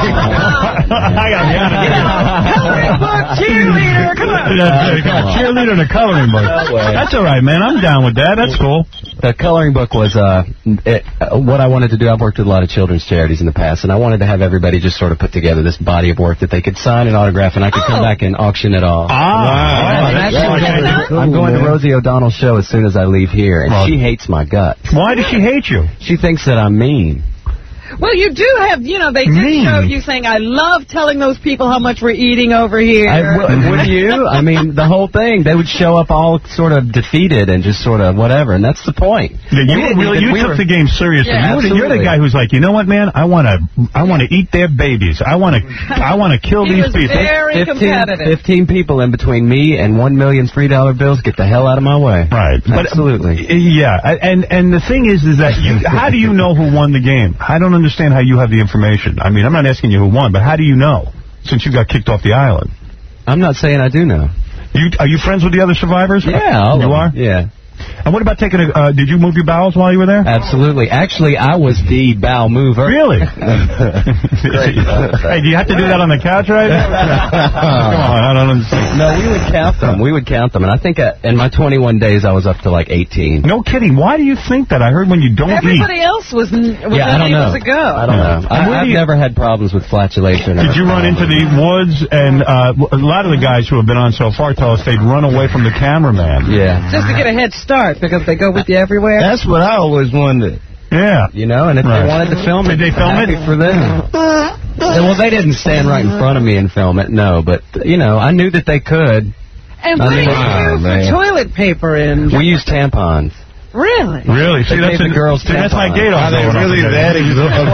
book. I gotta be honest with you. Coloring book, cheerleader, come on. That's it. Come on, cheerleader and a coloring book. No way. That's all right, man. I'm down with that. That's cool. The coloring book was uh, it, uh, what I wanted to do. I've worked with a lot of children's charities in the past, and I wanted to have everybody just sort of put together this body of work that they could sign and autograph, and I could come Oh. back and auction it all. Ah, I'm wow. actually That's going really to- cool, I'm going to man. Rosie O'Donnell's show as soon as I leave here, and Well- she hates my guts. Why does she hate you? She thinks that I'm mean. Well, you do have, you know, they did Mean. show you saying, I love telling those people how much we're eating over here. I, w- would you? I mean, the whole thing. They would show up all sort of defeated and just sort of whatever, and that's the point. Yeah, you We were didn't really even- you we took were- the game seriously. Yeah, you were the, you're the absolutely. guy who's like, you know what, man? I want to I want to eat their babies. I want to I want to kill He these was people. very fifteen, competitive. fifteen people in between me and one million three dollar bills. Get the hell out of my way. Right. But, Absolutely. uh, yeah, and and the thing is, is that you, how do you know who won the game? I don't understand how you have the information. I mean, I'm not asking you who won, but how do you know since you got kicked off the island? I'm not saying I do know. You are you friends with the other survivors? Yeah, all you of are. them. Yeah. And what about taking a, uh, did you move your bowels while you were there? Absolutely. Actually, I was the bowel mover. Really? Hey, do you have to do that on the couch right now? Come on, I don't understand. No, we would count them. We would count them. And I think uh, in my twenty-one days, I was up to like eighteen. No kidding. Why do you think that? I heard when you don't Everybody eat. else was, was yeah, I don't unable know. to go. I don't know. I, I've you, never had problems with flatulation. Did you run into the woods? And uh, a lot of the guys who have been on so far tell us they'd run away from the cameraman. Yeah. Just to get a head start because they go with you everywhere. That's what I always wondered. Yeah. You know, and if right. they wanted to film it, did they film it? For them. Well, they didn't stand right in front of me and film it, no. But, you know, I knew that they could. And what did you use for toilet paper in? We used tampons. Really? Really? See, they that's the a, girls. See, that's my gate on. Are they really that exhausted?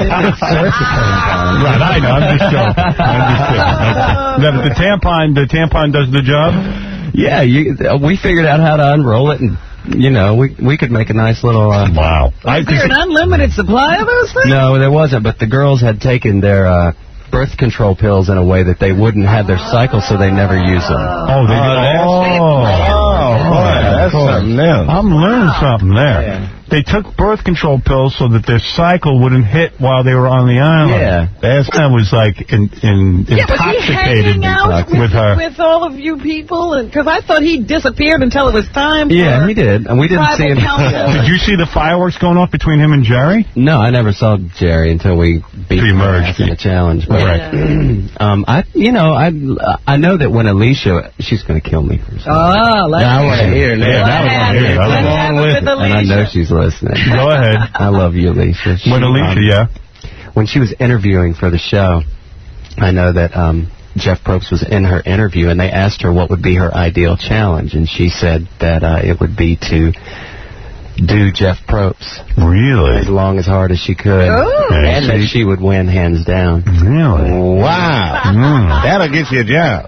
Right, I know. I'm just joking. I'm just kidding. No, but the tampon, the tampon does the job? Yeah, you, we figured out how to unroll it, and, you know, we we could make a nice little... Uh, wow. Is there an unlimited supply of those things? No, there wasn't, but the girls had taken their... Uh, birth control pills in a way that they wouldn't have their cycle, so they never use them. Oh, they did. Oh, oh, boy, that's something else. I'm learning something there. Yeah. They took birth control pills so that their cycle wouldn't hit while they were on the island. Yeah. That's, that was like in, in, yeah, intoxicated was he hanging out with, with her. With all of you people? Because I thought he disappeared until it was time for Yeah, he did. And we didn't see him. Did you see the fireworks going off between him and Jerry? No, I never saw Jerry until we beat him in the challenge. But, right. um, I, you know, I I know that when Alicia, she's going to kill me for something. Oh, let's I want to hear that. Yeah, I want to hear that. And I know she's listening. Go ahead. I love you, Alicia. She, when Alicia, um, yeah. When she was interviewing for the show, I know that um, Jeff Probst was in her interview, and they asked her what would be her ideal challenge, and she said that uh, it would be to do Jeff Probst. Really? As long, as hard as she could. Oh. And that she would win, hands down. Really? Wow. Mm. That'll get you a job.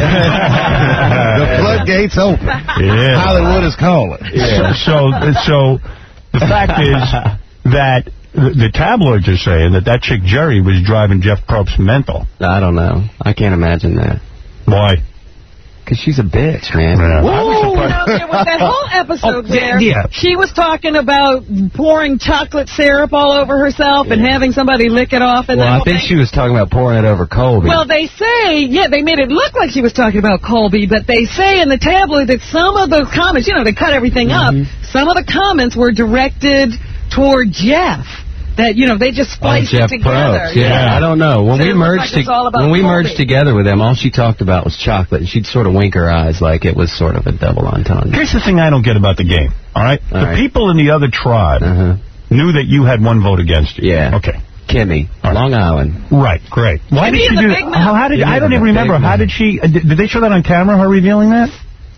The floodgates open. Yeah. Hollywood is calling. Yeah. So, so, so the fact is that the, the tabloids are saying that that chick Jerry was driving Jeff Probst mental. I don't know. I can't imagine that. Why? Because she's a bitch, man. Yeah. Whoa, now, there was that whole episode Oh, where yeah. she was talking about pouring chocolate syrup all over herself and having somebody lick it off. And Well, that I think thing. she was talking about pouring it over Colby. Well, they say, yeah, they made it look like she was talking about Colby, but they say in the tabloid that some of the comments, you know, they cut everything Mm-hmm. up, some of the comments were directed toward Jeff. That, you know, they just spliced oh, Jeff it together. Probst. Yeah, yeah, I don't know. When so we merged like when we merged together with them, all she talked about was chocolate, and she'd sort of wink her eyes like it was sort of a double entendre. Here's the thing I don't get about the game, all right? All the right. people in the other tribe uh-huh. knew that you had one vote against you. Yeah. Okay. Kimmy, right. Long Island. Right, great. Why Kimmy did she do that? How, how did, I don't even remember. How did she, uh, did, did they show that on camera, her revealing that?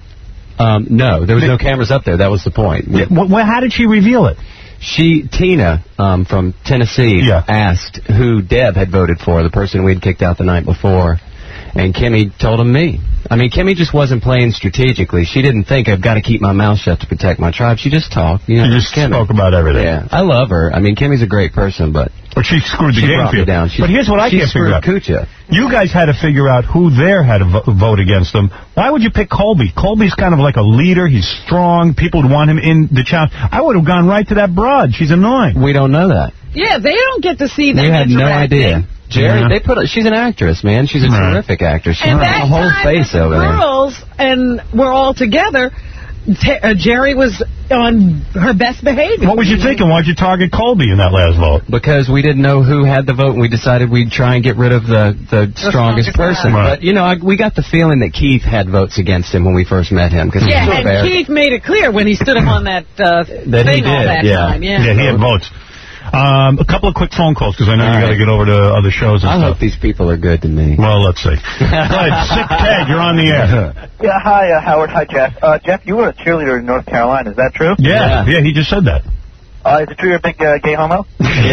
Um, no, there was they, no cameras up there. That was the point. Yeah, well, how did she reveal it? She, Tina, um, from Tennessee, yeah. asked who Deb had voted for, the person we'd kicked out the night before. And Kimmy told him me. I mean, Kimmy just wasn't playing strategically. She didn't think, I've got to keep my mouth shut to protect my tribe. She just talked. You know, she just Kimmy. spoke about everything. Yeah, I love her. I mean, Kimmy's a great person, but... But she screwed the she game for you. Down. But here's what I can't figure out. Kucha. You guys had to figure out who there had to vo vote against them. Why would you pick Colby? Colby's kind of like a leader. He's strong. People would want him in the challenge. I would have gone right to that broad. She's annoying. We don't know that. Yeah, they don't get to see that. We had no idea. Jerry, yeah. they put. A, she's an actress, man. She's a right. terrific actress. She and has that a whole time face the over girls there. And we're all together. T uh, Jerry was on her best behavior. What was you thinking? Why'd you target Colby in that last vote? Because we didn't know who had the vote, and we decided we'd try and get rid of the, the, the strongest, strongest person. Right. But, you know, I, we got the feeling that Keith had votes against him when we first met him. Cause yeah, he was and fair. Keith made it clear when he stood up on that, uh, that thing he did, all that yeah. time. Yeah, yeah, he had votes. Um, a couple of quick phone calls, because I know all you right. got to get over to other shows and I stuff. hope these people are good to me. Well, let's see. Go ahead, Sick Ted, you're on the air. Yeah, hi, uh, Howard. Hi, Jeff. Uh, Jeff, you were a cheerleader in North Carolina. Is that true? Yeah, yeah, yeah he just said that. Uh, is it true you're a big uh, gay homo?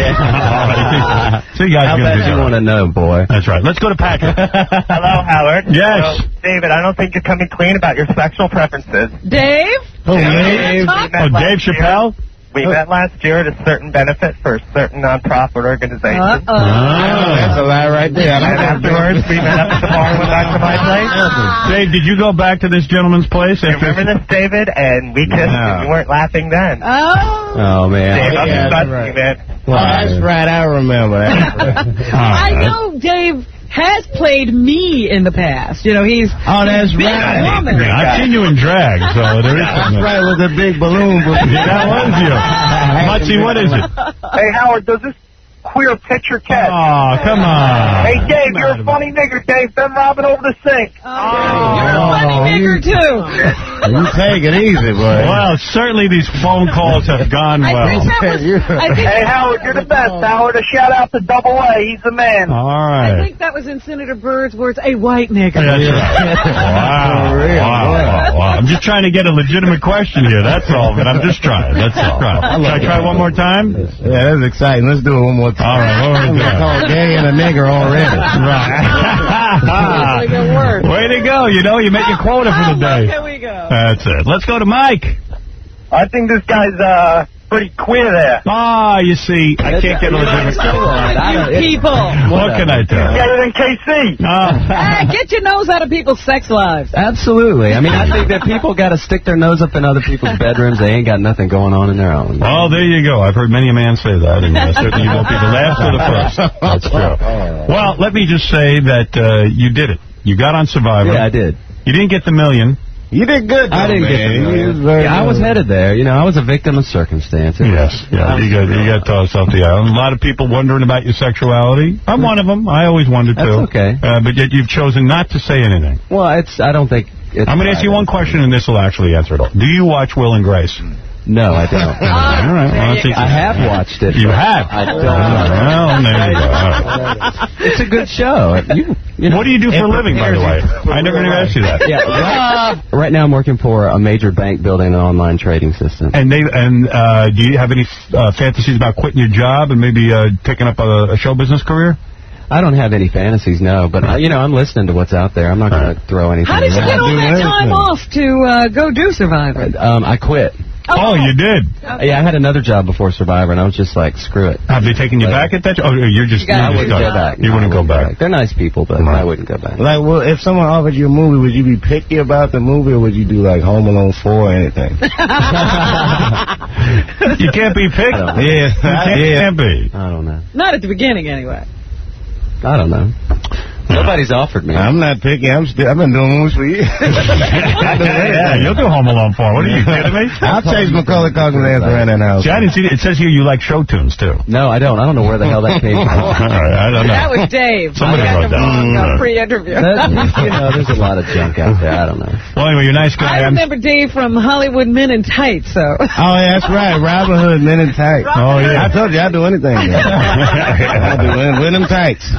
Yeah. So you guys How bad you want to know, boy? That's right. Let's go to Patrick. Hello, Howard. Yes. So, David, I don't think you're coming clean about your sexual preferences. Dave? Oh, Dave. Oh, Dave Chappelle? We oh. met last year at a certain benefit for a certain non-profit organization. Uh-oh. Oh, that's a lie right right there. And afterwards, we met up at the bar with back to my place. Dave, did you go back to this gentleman's place? You remember this, David? And we kissed, No. and you weren't laughing then. Oh. Oh, man. Dave, I'm Yeah, just that's right. right. man. Well, that's right. I remember that. I know Dave has played me in the past. You know, he's Oh, that's been right. a woman. Yeah, I've seen you in drag, so there is That's something. right, with the big balloon. Yeah, that was you. Mutsy, what is it? Hey, Howard, does this queer picture catch? Oh, come on. Hey, Dave, you're a funny nigger, Dave. Been robbing over the sink. Oh, you're a funny nigger, too. You take it easy, boy. Well, certainly these phone calls have gone I well. think that was, I think, Hey, Howard, you're the best, Howard. A shout out to Double A. He's the man. All I right. think that was in Senator Byrd's words, a white nigger. That's right. Wow. For real, Wow, boy. wow, wow. I'm just trying to get a legitimate question here. That's all, but I'm just trying. That's all. Right. Should I try one more time? Yeah, that's exciting. Let's do it one more time. All right, what was We that? called gay and a nigger already. Right. Like a word. Way to go. You know, you make your quota for the day. Here we go. That's it. Let's go to Mike. I think this guy's uh pretty queer there. Ah, you see, I can't get a legitimate You people. What can I do? Better than K C. Ah, get your nose out of people's sex lives. Absolutely. I mean, I think that people got to stick their nose up in other people's bedrooms. They ain't got nothing going on in their own. Oh, there you go. I've heard many a man say that, and uh, certainly you won't be the last or the first. That's true. Well, let me just say that uh, you did it. You got on Survivor. Yeah, I did. You didn't get the million. You did good, though, I didn't man. get the million. Yeah, I was headed there. You know, I was a victim of circumstance. It Yes, was- yeah, you got you got tossed off the island. A lot of people wondering about your sexuality. I'm one of them. I always wondered That's too. okay. Uh, but yet you've chosen not to say anything. Well, it's. I don't think it's. I'm going to ask you one question, and this will actually answer it all. Do you watch Will and Grace? No, I don't. All right. Well, I, think I have watched it. You but have? I don't. Well, there you go. All right. It's a good show. You, you know, What do you do for a living, by the way? I never even asked you that. Yeah, right, right now I'm working for a major bank building an online trading system. And they and uh, do you have any uh, fantasies about quitting your job and maybe uh, taking up a, a show business career? I don't have any fantasies, no, but, uh, you know, I'm listening to what's out there. I'm not going to throw anything How did you around. get all that time off to uh, go do Survivor? Um, I quit. Oh, you did? Yeah, I had another job before Survivor, and I was just like, screw it. Have they taken you back at that? Oh, you're just, You you're I just wouldn't done. go back. You No, wouldn't I go back. They're nice people, but I wouldn't go back. Like, well, if someone offered you a movie, would you be picky about the movie, or would you do, like, Home Alone four or anything? You can't be picked. Yeah. You can't, Yeah. can't be. I don't know. Not at the beginning, anyway. I don't know. Nobody's offered me. I'm not picky. I'm still, I've been doing movies for years. Yeah, you'll do Home Alone four. What are you kidding me? I'll chase Macaulay Culkin's ass around that house. See, I didn't see it. It says here you like show tunes, too. No, I don't. I don't know where the hell that came from. All right, I don't know. That was Dave. Somebody I wrote got the that. wrong uh, Mm. pre-interview. That, you know, there's a lot of junk out there. I don't know. Well, anyway, you're a nice guy. I I'm- remember Dave from Hollywood Men in Tights, so. Oh, yeah, that's right. Robin Hood, Men in Tights. Oh, yeah. I told you I'd do anything. I'd do it with them tights.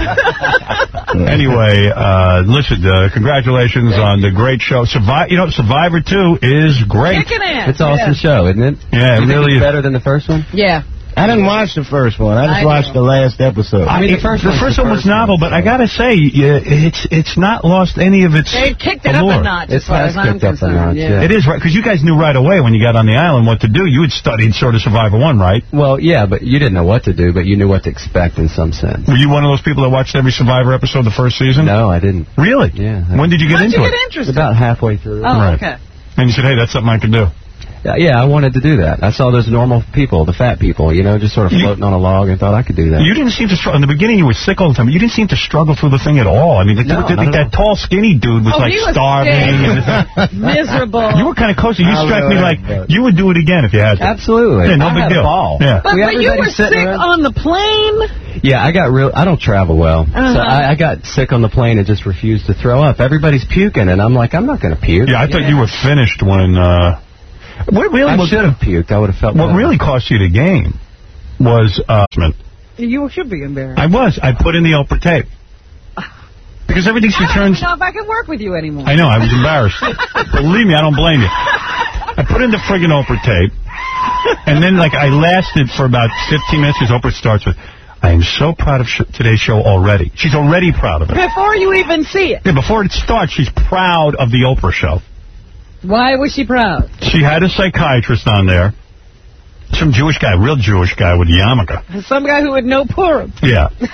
Anyway, uh, listen, uh, congratulations on the great show. Survive, you know, Survivor two is great. Kicking ass. It's an awesome show, isn't it? Yeah, it You think really it's is. better than the first one? Yeah. I didn't watch the first one. I just I watched know. the last episode. I mean, the first, the first one was novel, but I gotta say, yeah, it's it's not lost any of its They kicked it up allure. a notch, as It far has as I'm kicked up a concerned. notch, Yeah. yeah. It is right, because you guys knew right away when you got on the island what to do. You had studied sort of Survivor one, right? Well, yeah, but you didn't know what to do, but you knew what to expect in some sense. Were you one of those people that watched every Survivor episode the first season? No, I didn't. Really? Yeah. When did you get How'd into you it? get interested? About halfway through. Oh, Right. okay. And you said, hey, that's something I can do. Yeah, yeah, I wanted to do that. I saw those normal people, the fat people, you know, just sort of You- floating on a log, and thought I could do that. You didn't seem to struggle. In the beginning, you were sick all the time. But you didn't seem to struggle through the thing at all. I mean, like, No, like not at that tall, skinny dude was Oh, like he was starving. sick. And Miserable. you were kind of close. You I struck me really like like that. you would do it again if you had to. Absolutely. Yeah, no I big had deal. a ball. Yeah. But, We- but you everybody were sitting sick around- on the plane? Yeah, I got real. I don't travel well, Uh-huh. so I, I got sick on the plane and just refused to throw up. Everybody's puking, and I'm like, I'm not going to puke. Yeah, I thought you were finished when. Uh, what really I was, should have puked. I would have felt. What better. really cost you the game was. Uh, You should be embarrassed. I was. I put in the Oprah tape because everything she I don't turns. even know if I can work with you anymore. I know. I was embarrassed. Believe me, I don't blame you. I put in the friggin' Oprah tape, and then like I lasted for about fifteen minutes because Oprah starts with, I am so proud of sh today's show already. She's already proud of it. Before you even see it. Yeah, before it starts, she's proud of the Oprah show. Why was she proud? She had a psychiatrist on there, some Jewish guy, real Jewish guy with a yarmulke. Some guy who would know Purim. Yeah.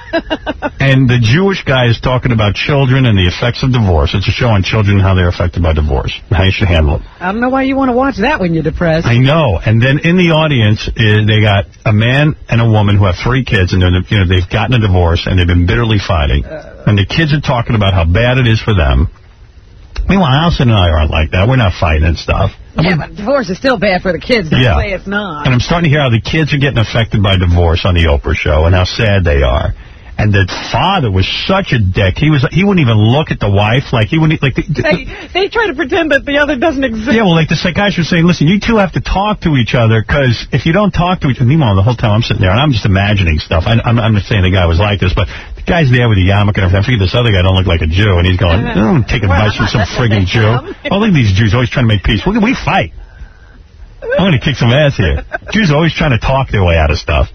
And the Jewish guy is talking about children and the effects of divorce. It's a show on children and how they're affected by divorce, how you should handle it. I don't know why you want to watch that when you're depressed. I know. And then in the audience, uh, they got a man and a woman who have three kids, and they're, you know, they've gotten a divorce, and they've been bitterly fighting. Uh, and the kids are talking about how bad it is for them. Meanwhile, Allison and I aren't like that. We're not fighting and stuff. Yeah, but divorce is still bad for the kids. Don't yeah. say it's not. And I'm starting to hear how the kids are getting affected by divorce on the Oprah show and how sad they are. And the father was such a dick. He was he wouldn't even look at the wife. Like, he wouldn't... like. The, they, they try to pretend that the other doesn't exist. Yeah, well, like the psychiatrist was saying, listen, you two have to talk to each other, because if you don't talk to each other... Meanwhile, the whole time I'm sitting there, and I'm just imagining stuff. I, I'm, I'm not saying the guy was like this, but the guy's there with the yarmulke and everything. I figure this other guy don't look like a Jew, and he's going, oh, take advice from some friggin' Jew. Oh, look at these Jews always trying to make peace. We, we fight. I'm going to kick some ass here. Jews are always trying to talk their way out of stuff.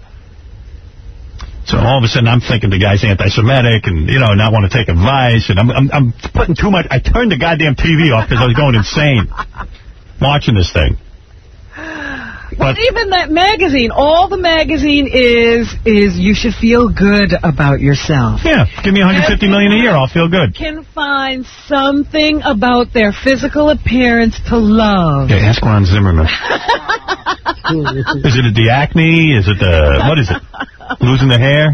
So all of a sudden, I'm thinking the guy's anti-Semitic and, you know, not want to take advice. And I'm, I'm, I'm putting too much. I turned the goddamn T V off because I was going insane watching this thing. But even that magazine, all the magazine is, is you should feel good about yourself. Yeah, give me one hundred fifty million dollars a year, I'll feel good. Can find something about their physical appearance to love. Yeah, ask Ron Zimmerman. Is it the acne? Is it the, what is it? Losing the hair?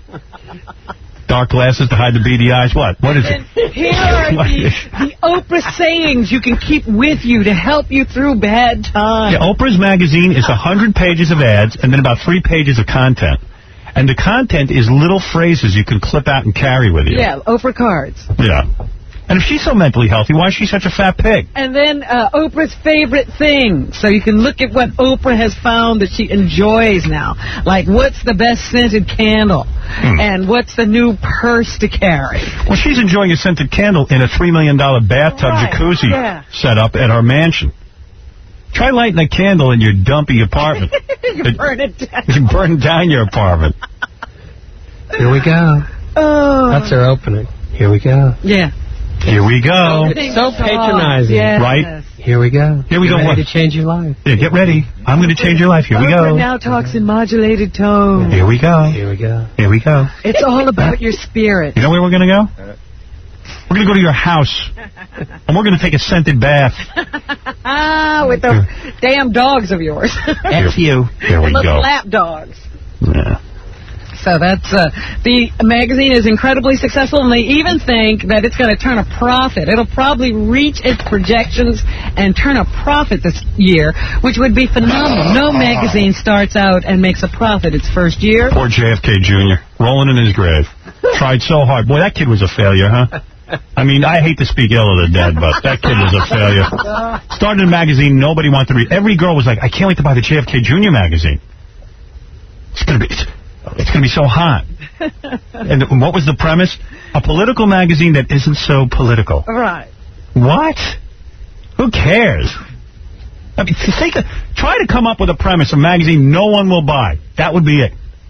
Dark glasses to hide the beady eyes? What? What is it? Here are the, the Oprah sayings you can keep with you to help you through bad times. Yeah, Oprah's magazine is one hundred pages of ads and then about three pages of content. And the content is little phrases you can clip out and carry with you. Yeah, Oprah cards. Yeah. And if she's so mentally healthy, why is she such a fat pig? And then uh, Oprah's favorite thing. So you can look at what Oprah has found that she enjoys now. Like, what's the best scented candle? Hmm. And what's the new purse to carry? Well, she's enjoying a scented candle in a three million dollar bathtub right. jacuzzi yeah. set up at her mansion. Try lighting a candle in your dumpy apartment. you it, burn it down. You burn down your apartment. Here we go. Oh. That's her opening. Here we go. Yeah. Here we go. It's so patronizing. Yes. Right? Here we go. Here we get go. Ready what? to change your life. Yeah, get ready. I'm going to change your life. Here we go. Oprah now talks in modulated tone. Here we go. Here we go. Here we go. It's all about your spirit. You know where we're going to go? We're going to go to your house. And we're going to take a scented bath. Ah, with the damn dogs of yours. F you. There we go. go. Lap dogs. Yeah. So that's, uh, the magazine is incredibly successful, and they even think that it's going to turn a profit. It'll probably reach its projections and turn a profit this year, which would be phenomenal. No magazine starts out and makes a profit its first year. Poor J F K Junior rolling in his grave. Tried so hard. Boy, that kid was a failure, huh? I mean, I hate to speak ill of the dead, but that kid was a failure. Started a magazine nobody wanted to read. Every girl was like, I can't wait to buy the J F K Junior magazine. It's going to be... It's, It's going to be so hot. And what was the premise? A political magazine that isn't so political. Right. What? Who cares? I mean, take a, try to come up with a premise, a magazine no one will buy. That would be it.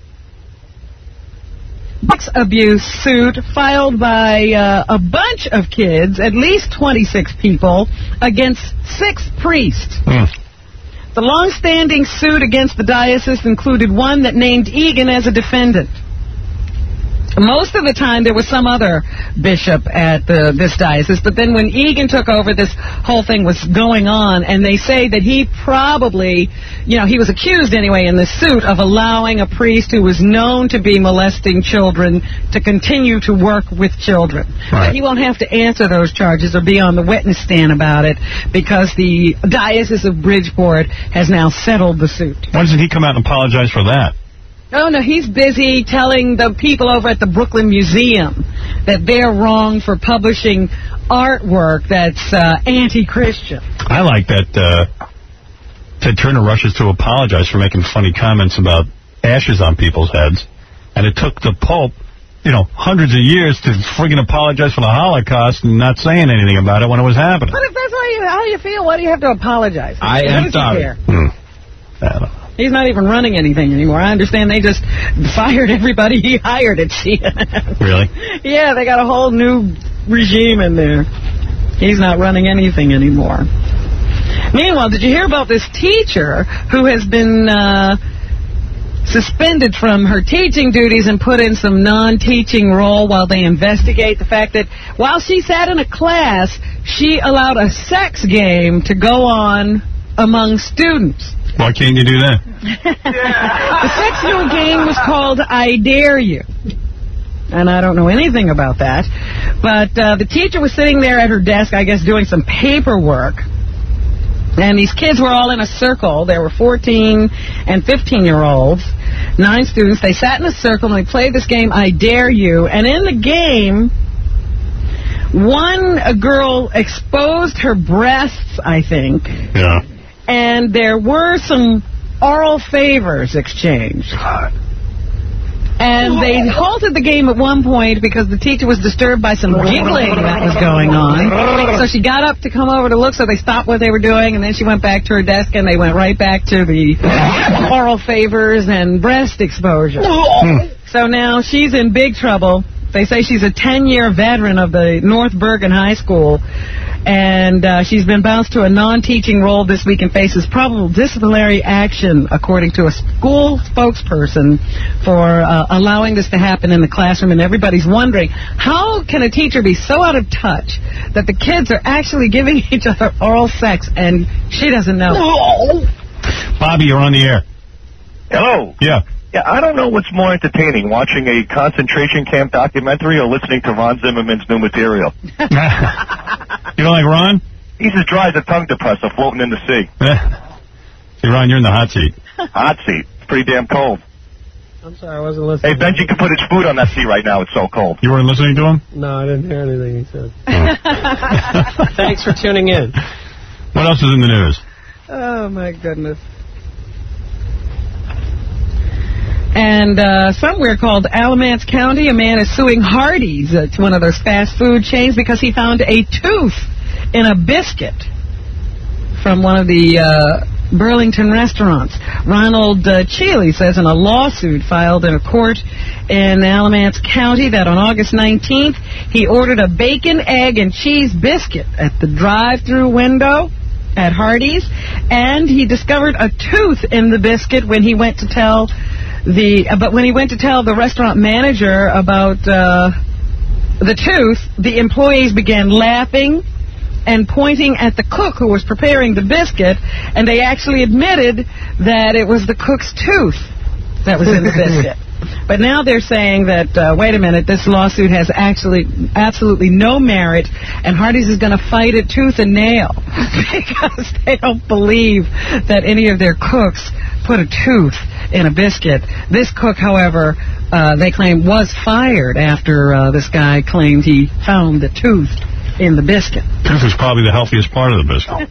Sex abuse suit filed by uh, a bunch of kids, at least twenty-six people, against six priests. Mm. The long-standing suit against the diocese included one that named Egan as a defendant. Most of the time, there was some other bishop at the, this diocese, but then when Egan took over, this whole thing was going on, and they say that he probably, you know, he was accused anyway in the suit of allowing a priest who was known to be molesting children to continue to work with children. Right. But he won't have to answer those charges or be on the witness stand about it because the Diocese of Bridgeport has now settled the suit. Why doesn't he come out and apologize for that? Oh, no, he's busy telling the people over at the Brooklyn Museum that they're wrong for publishing artwork that's uh, anti-Christian. I like that uh, Ted Turner rushes to apologize for making funny comments about ashes on people's heads. And it took the Pope, you know, hundreds of years to friggin' apologize for the Holocaust and not saying anything about it when it was happening. But if that's how you, how you feel, why do you have to apologize? I am sorry. Hmm. I don't know. He's not even running anything anymore. I understand they just fired everybody he hired at C N N. Really? Yeah, they got a whole new regime in there. He's not running anything anymore. Meanwhile, did you hear about this teacher who has been uh, suspended from her teaching duties and put in some non-teaching role while they investigate the fact that while she sat in a class, she allowed a sex game to go on among students. Why can't you do that? The sexual game was called I Dare You. And I don't know anything about that. But uh, the teacher was sitting there at her desk, I guess, doing some paperwork. And these kids were all in a circle. There were fourteen and fifteen-year-olds, nine students. They sat in a circle and they played this game, I Dare You. And in the game, one a girl exposed her breasts, I think. Yeah. And there were some oral favors exchanged. And they halted the game at one point because the teacher was disturbed by some giggling that was going on. So she got up to come over to look, so they stopped what they were doing, and then she went back to her desk, and they went right back to the oral favors and breast exposure. So now she's in big trouble. They say she's a ten-year veteran of the North Bergen High School, and uh, she's been bounced to a non-teaching role this week and faces probable disciplinary action, according to a school spokesperson, for uh, allowing this to happen in the classroom. And everybody's wondering, how can a teacher be so out of touch that the kids are actually giving each other oral sex and she doesn't know? Bobby, you're on the air. Hello. Yeah. Yeah, I don't know what's more entertaining, watching a concentration camp documentary or listening to Ron Zimmerman's new material. You don't like Ron? He's as dry as a tongue depressor floating in the sea. Hey, Ron, you're in the hot seat. Hot seat. It's pretty damn cold. I'm sorry, I wasn't listening. Hey, Benji can put his food on that seat right now. It's so cold. You weren't listening to him? No, I didn't hear anything he said. Thanks for tuning in. What else is in the news? Oh, my goodness. And uh, somewhere called Alamance County, a man is suing Hardee's, uh, one of those fast food chains, because he found a tooth in a biscuit from one of the uh, Burlington restaurants. Ronald uh, Cheeley says in a lawsuit filed in a court in Alamance County that on August nineteenth, he ordered a bacon, egg, and cheese biscuit at the drive-thru window at Hardee's, and he discovered a tooth in the biscuit when he went to tell the, but when he went to tell the restaurant manager about uh, the tooth, the employees began laughing and pointing at the cook who was preparing the biscuit, and they actually admitted that it was the cook's tooth that was in the biscuit. But now they're saying that, uh, wait a minute, this lawsuit has actually absolutely no merit, and Hardee's is going to fight it tooth and nail because they don't believe that any of their cooks put a tooth in a biscuit. This cook, however, uh, they claim was fired after uh, this guy claimed he found the tooth in the biscuit. Tooth is probably the healthiest part of the biscuit.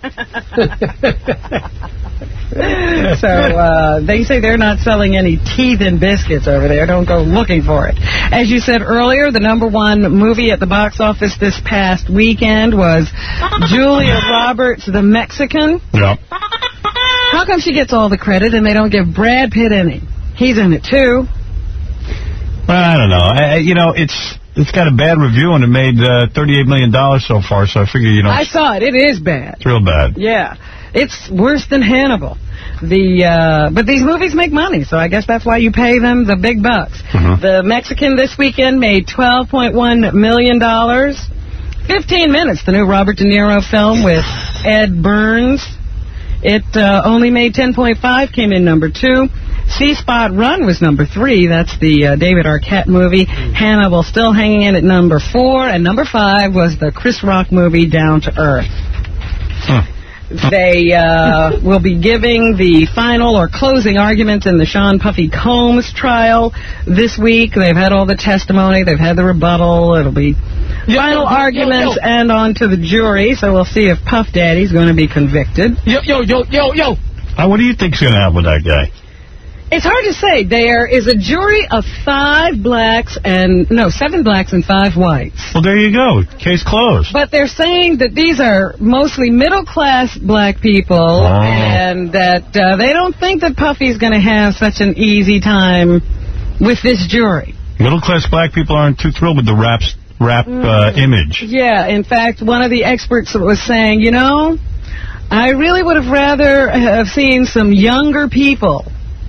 So uh, they say they're not selling any teeth in biscuits over there. Don't go looking for it. As you said earlier, the number one movie at the box office this past weekend was Julia Roberts' The Mexican. Yep. How come she gets all the credit and they don't give Brad Pitt any? He's in it, too. Well, I don't know. I, you know, it's it's got a bad review, and it made uh, thirty-eight million dollars so far, so I figure, you know... I saw it. It is bad. It's real bad. Yeah. It's worse than Hannibal. The uh, But these movies make money, so I guess that's why you pay them the big bucks. Mm-hmm. The Mexican this weekend made twelve point one million dollars. fifteen minutes, the new Robert De Niro film with Ed Burns. It uh, only made ten point five, came in number two. C-Spot Run was number three. That's the uh, David Arquette movie. Hannibal still hanging in at number four. And number five was the Chris Rock movie, Down to Earth. Huh. They uh, will be giving the final or closing arguments in the Sean Puffy Combs trial this week. They've had all the testimony. They've had the rebuttal. It'll be yo, final yo, arguments yo, yo. and on to the jury. So we'll see if Puff Daddy's going to be convicted. Yo, yo, yo, yo, yo. Uh, what do you think's going to happen with that guy? It's hard to say. There is a jury of five blacks and, no, seven blacks and five whites. Well, there you go. Case closed. But they're saying that these are mostly middle-class black people oh. and that uh, they don't think that Puffy's going to have such an easy time with this jury. Middle-class black people aren't too thrilled with the rap, rap mm. uh, image. Yeah, in fact, one of the experts was saying, you know, I really would have rather have seen some younger people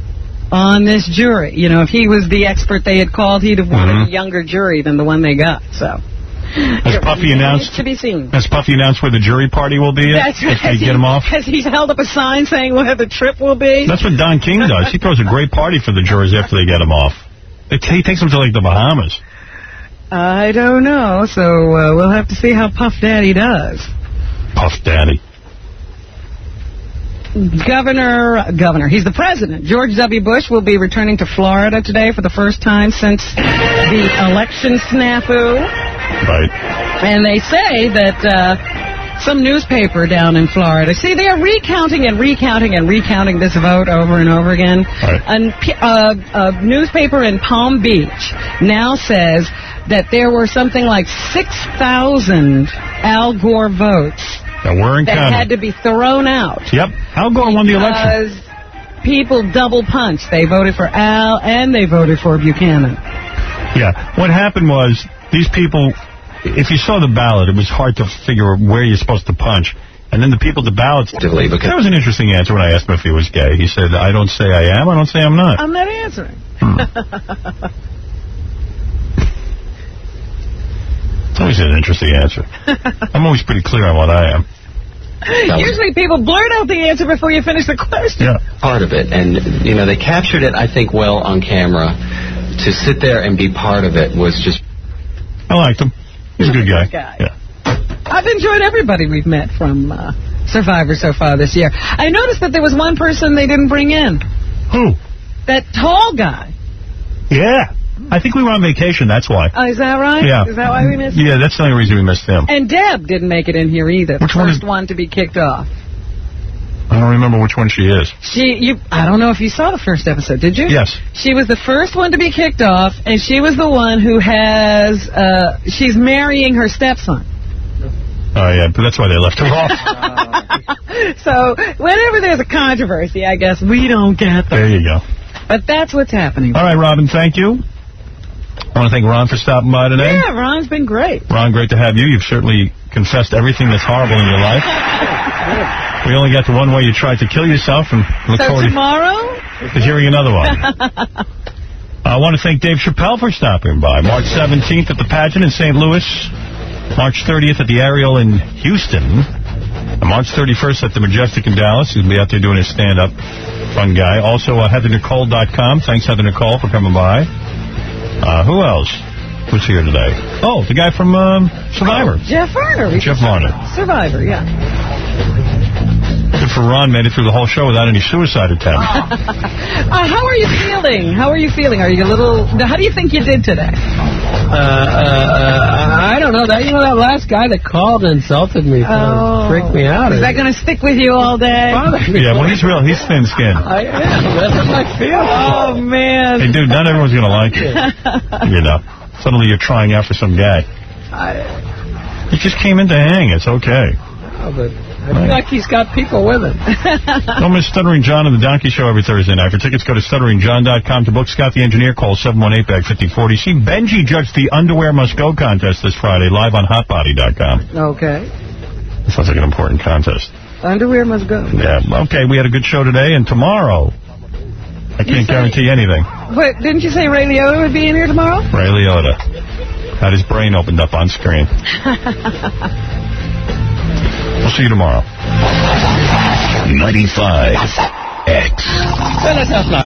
on this jury. You know, if he was the expert they had called, he'd have wanted mm-hmm. a younger jury than the one they got. So, has Puffy announced to be seen? Has Puffy announced where the jury party will be? That's right. Has he get him off? Has he held up a sign saying where the trip will be? That's what Don King does. He throws a great party for the jurors after they get him off. He takes them to like the Bahamas. I don't know. So uh, we'll have to see how Puff Daddy does. Puff Daddy. Governor, Governor, he's the president. George W. Bush will be returning to Florida today for the first time since the election snafu. Right. And they say that uh, some newspaper down in Florida, see, they are recounting and recounting and recounting this vote over and over again. Right. An, uh, a newspaper in Palm Beach now says that there were something like six thousand Al Gore votes that weren't that counted. had to be thrown out. Yep. Al Gore won the election. Because people double punched. They voted for Al and they voted for Buchanan. Yeah. What happened was these people, if you saw the ballot, it was hard to figure where you're supposed to punch. And then the people at the ballots, that was an interesting answer when I asked him if he was gay. He said, I don't say I am, I don't say I'm not. I'm not answering. Hmm. It's always an interesting answer. I'm always pretty clear on what I am. Usually people blurt out the answer before you finish the question. Yeah. Part of it. And, you know, they captured it, I think, well on camera. To sit there and be part of it was just... I liked him. He's a good guy. guy. Yeah. I've enjoyed everybody we've met from uh, Survivor so far this year. I noticed that there was one person they didn't bring in. Who? That tall guy. Yeah. I think we were on vacation, that's why. Oh, is that right? Yeah. Is that why we missed him? Yeah, that's the only reason we missed him. And Deb didn't make it in here either. Which the one first is... one to be kicked off. I don't remember which one she is. She, you, I don't know if you saw the first episode, did you? Yes. She was the first one to be kicked off, and she was the one who has, uh, she's marrying her stepson. Oh, yeah, but that's why they left her off. So, whenever there's a controversy, I guess we don't get them. There you go. But that's what's happening. All right, Robin, thank you. I want to thank Ron for stopping by today. Yeah, Ron's been great. Ron, great to have you. You've certainly confessed everything that's horrible in your life. We only got the one way you tried to kill yourself, and look so forward tomorrow? to hearing another one. I want to thank Dave Chappelle for stopping by. March seventeenth at the Pageant in Saint Louis. March thirtieth at the Ariel in Houston. And March thirty-first at the Majestic in Dallas. He'll be out there doing his stand-up. Fun guy. Also, uh, Heather Nicole dot com. Thanks, Heather Nicole, for coming by. Uh, who else was here today? Oh, the guy from um, Survivor. Jeff Varner. Jeff Varner. Survivor, yeah. Good for Ron, made it through the whole show without any suicide attempts. uh, how are you feeling? How are you feeling? Are you a little... How do you think you did today? Uh, uh, uh, I don't know. That You know, that last guy that called and insulted me oh. freaked me out. Is that going to stick with you all day? Yeah, well, he's real. He's thin-skinned. I am. That's what I feel. Oh, man. Hey, dude, not everyone's going to like you. You know, suddenly you're trying out for some guy. I... He just came in to hang. It's okay. Oh, but... I feel like he's got people with him. Don't miss Stuttering John and the Donkey Show every Thursday night. For tickets, go to stuttering john dot com. To book Scott the Engineer, call seven one eight, B A G, five oh four oh. See, Benji judged the Underwear Must Go contest this Friday, live on hot body dot com. Okay. That sounds like an important contest. Underwear must go. Yeah, okay, we had a good show today, and tomorrow, I can't guarantee anything. But didn't you say Ray Liotta would be in here tomorrow? Ray Liotta. Had his brain opened up on screen. We'll see you tomorrow. ninety-five X.